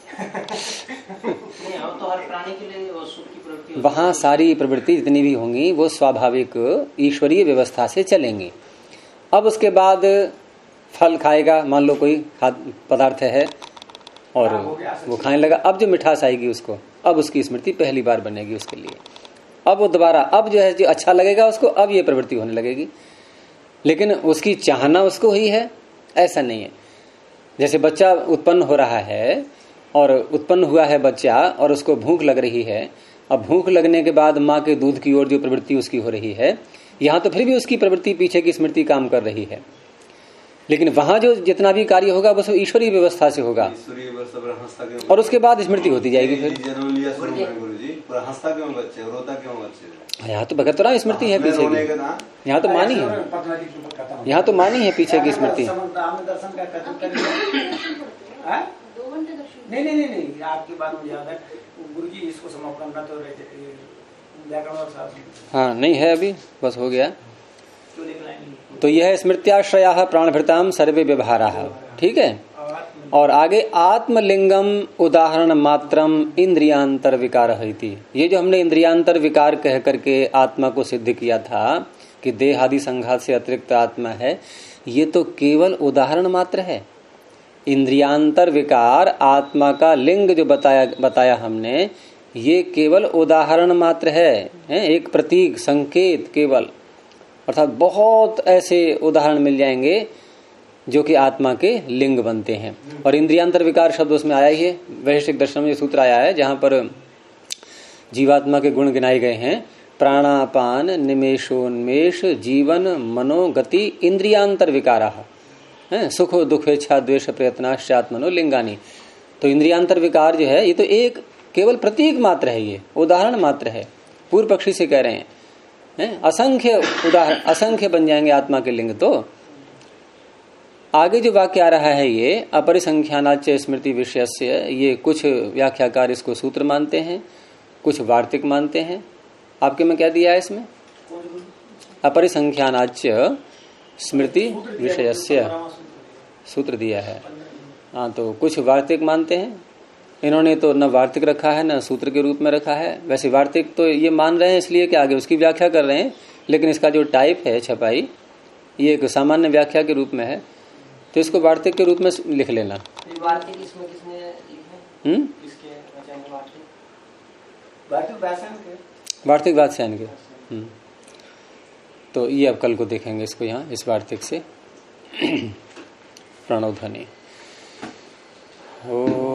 तो हर प्राणी के लिए वो सुख की प्रवृत्ति, वहाँ सारी प्रवृत्ति जितनी भी होंगी वो स्वाभाविक ईश्वरीय व्यवस्था से चलेंगी। अब उसके बाद फल खाएगा, मान लो कोई खाद्य पदार्थ है और वो खाने लगा, अब जो मिठास आएगी उसको, अब उसकी स्मृति पहली बार बनेगी उसके लिए। अब वो दोबारा, अब जो है जो अच्छा लगेगा उसको, अब ये प्रवृत्ति होने लगेगी। लेकिन उसकी चाहना उसको ही है, ऐसा नहीं है। जैसे बच्चा उत्पन्न हो रहा है और उत्पन्न हुआ है बच्चा और उसको भूख लग रही है, अब भूख लगने के बाद माँ के दूध की ओर जो प्रवृत्ति उसकी हो रही है, यहाँ तो फिर भी उसकी प्रवृत्ति पीछे की स्मृति काम कर रही है। लेकिन वहां जो जितना भी कार्य होगा बस ईश्वरीय व्यवस्था से होगा, और उसके बाद स्मृति होती जाएगी। फिर यहाँ तो भगत रहा स्मृति है पीछे की, यहाँ तो मानी है, यहाँ तो मानी है पीछे की स्मृति। नहीं, आपकी बात मुझे याद है गुरु जी, इसको समाप्त करना तो हाँ नहीं है अभी, बस हो गया। तो यह है स्मृत्याश्रया प्राणभृताम सर्वे व्यवहारा, ठीक है। और आगे आत्मलिंगम उदाहरण मात्रम इंद्रियांतर विकार है। ये जो हमने इंद्रियांतर विकार कह करके आत्मा को सिद्ध किया था कि देह आदि संघात से अतिरिक्त आत्मा है, ये तो केवल उदाहरण मात्र है। इंद्रियांतर विकार आत्मा का लिंग जो बताया हमने, ये केवल उदाहरण मात्र है, एक प्रतीक संकेत केवल। अर्थात बहुत ऐसे उदाहरण मिल जाएंगे जो कि आत्मा के लिंग बनते हैं। और इंद्रियांतर विकार शब्द उसमें आया ही है, वैशिष्टिक दर्शन में ये सूत्र आया है जहां पर जीवात्मा के गुण गिनाए गए हैं। प्राणापान निमेषोन्मेष जीवन मनोगति इंद्रियांतर विकारा, सुख दुख इच्छा द्वेष प्रयत्नाश्चात्मनो लिंगानी। तो इंद्रियांतर विकार जो है ये तो एक केवल प्रतीक मात्र है, ये उदाहरण मात्र है। पूर्व पक्षी से कह रहे हैं असंख्य उदाहरण, असंख्य बन जाएंगे आत्मा के लिंग। तो आगे जो वाक्य आ रहा है ये अपरिसंख्यानाच स्मृति विषयस्य, ये कुछ व्याख्याकार इसको सूत्र मानते हैं, कुछ वार्तिक मानते हैं। आपके में क्या दिया है इसमें? अपरिसंख्यानाच्य स्मृति विषयस्य सूत्र दिया है। हाँ, तो कुछ वार्तिक मानते हैं, इन्होंने तो न वार्तिक रखा है न सूत्र के रूप में रखा है। वैसे वार्तिक तो ये मान रहे हैं इसलिए कि आगे उसकी व्याख्या कर रहे हैं, लेकिन इसका जो टाइप है छपाई ये एक सामान्य व्याख्या के रूप में है, तो इसको वार्तिक के रूप में लिख लेना। वार्तिक इसमें किसने लिखा? इसके वचन वार्तिक वात्स्यायन के। तो ये अब कल को देखेंगे इसको यहाँ इस वार्तिक से। प्रणव ध्वनि।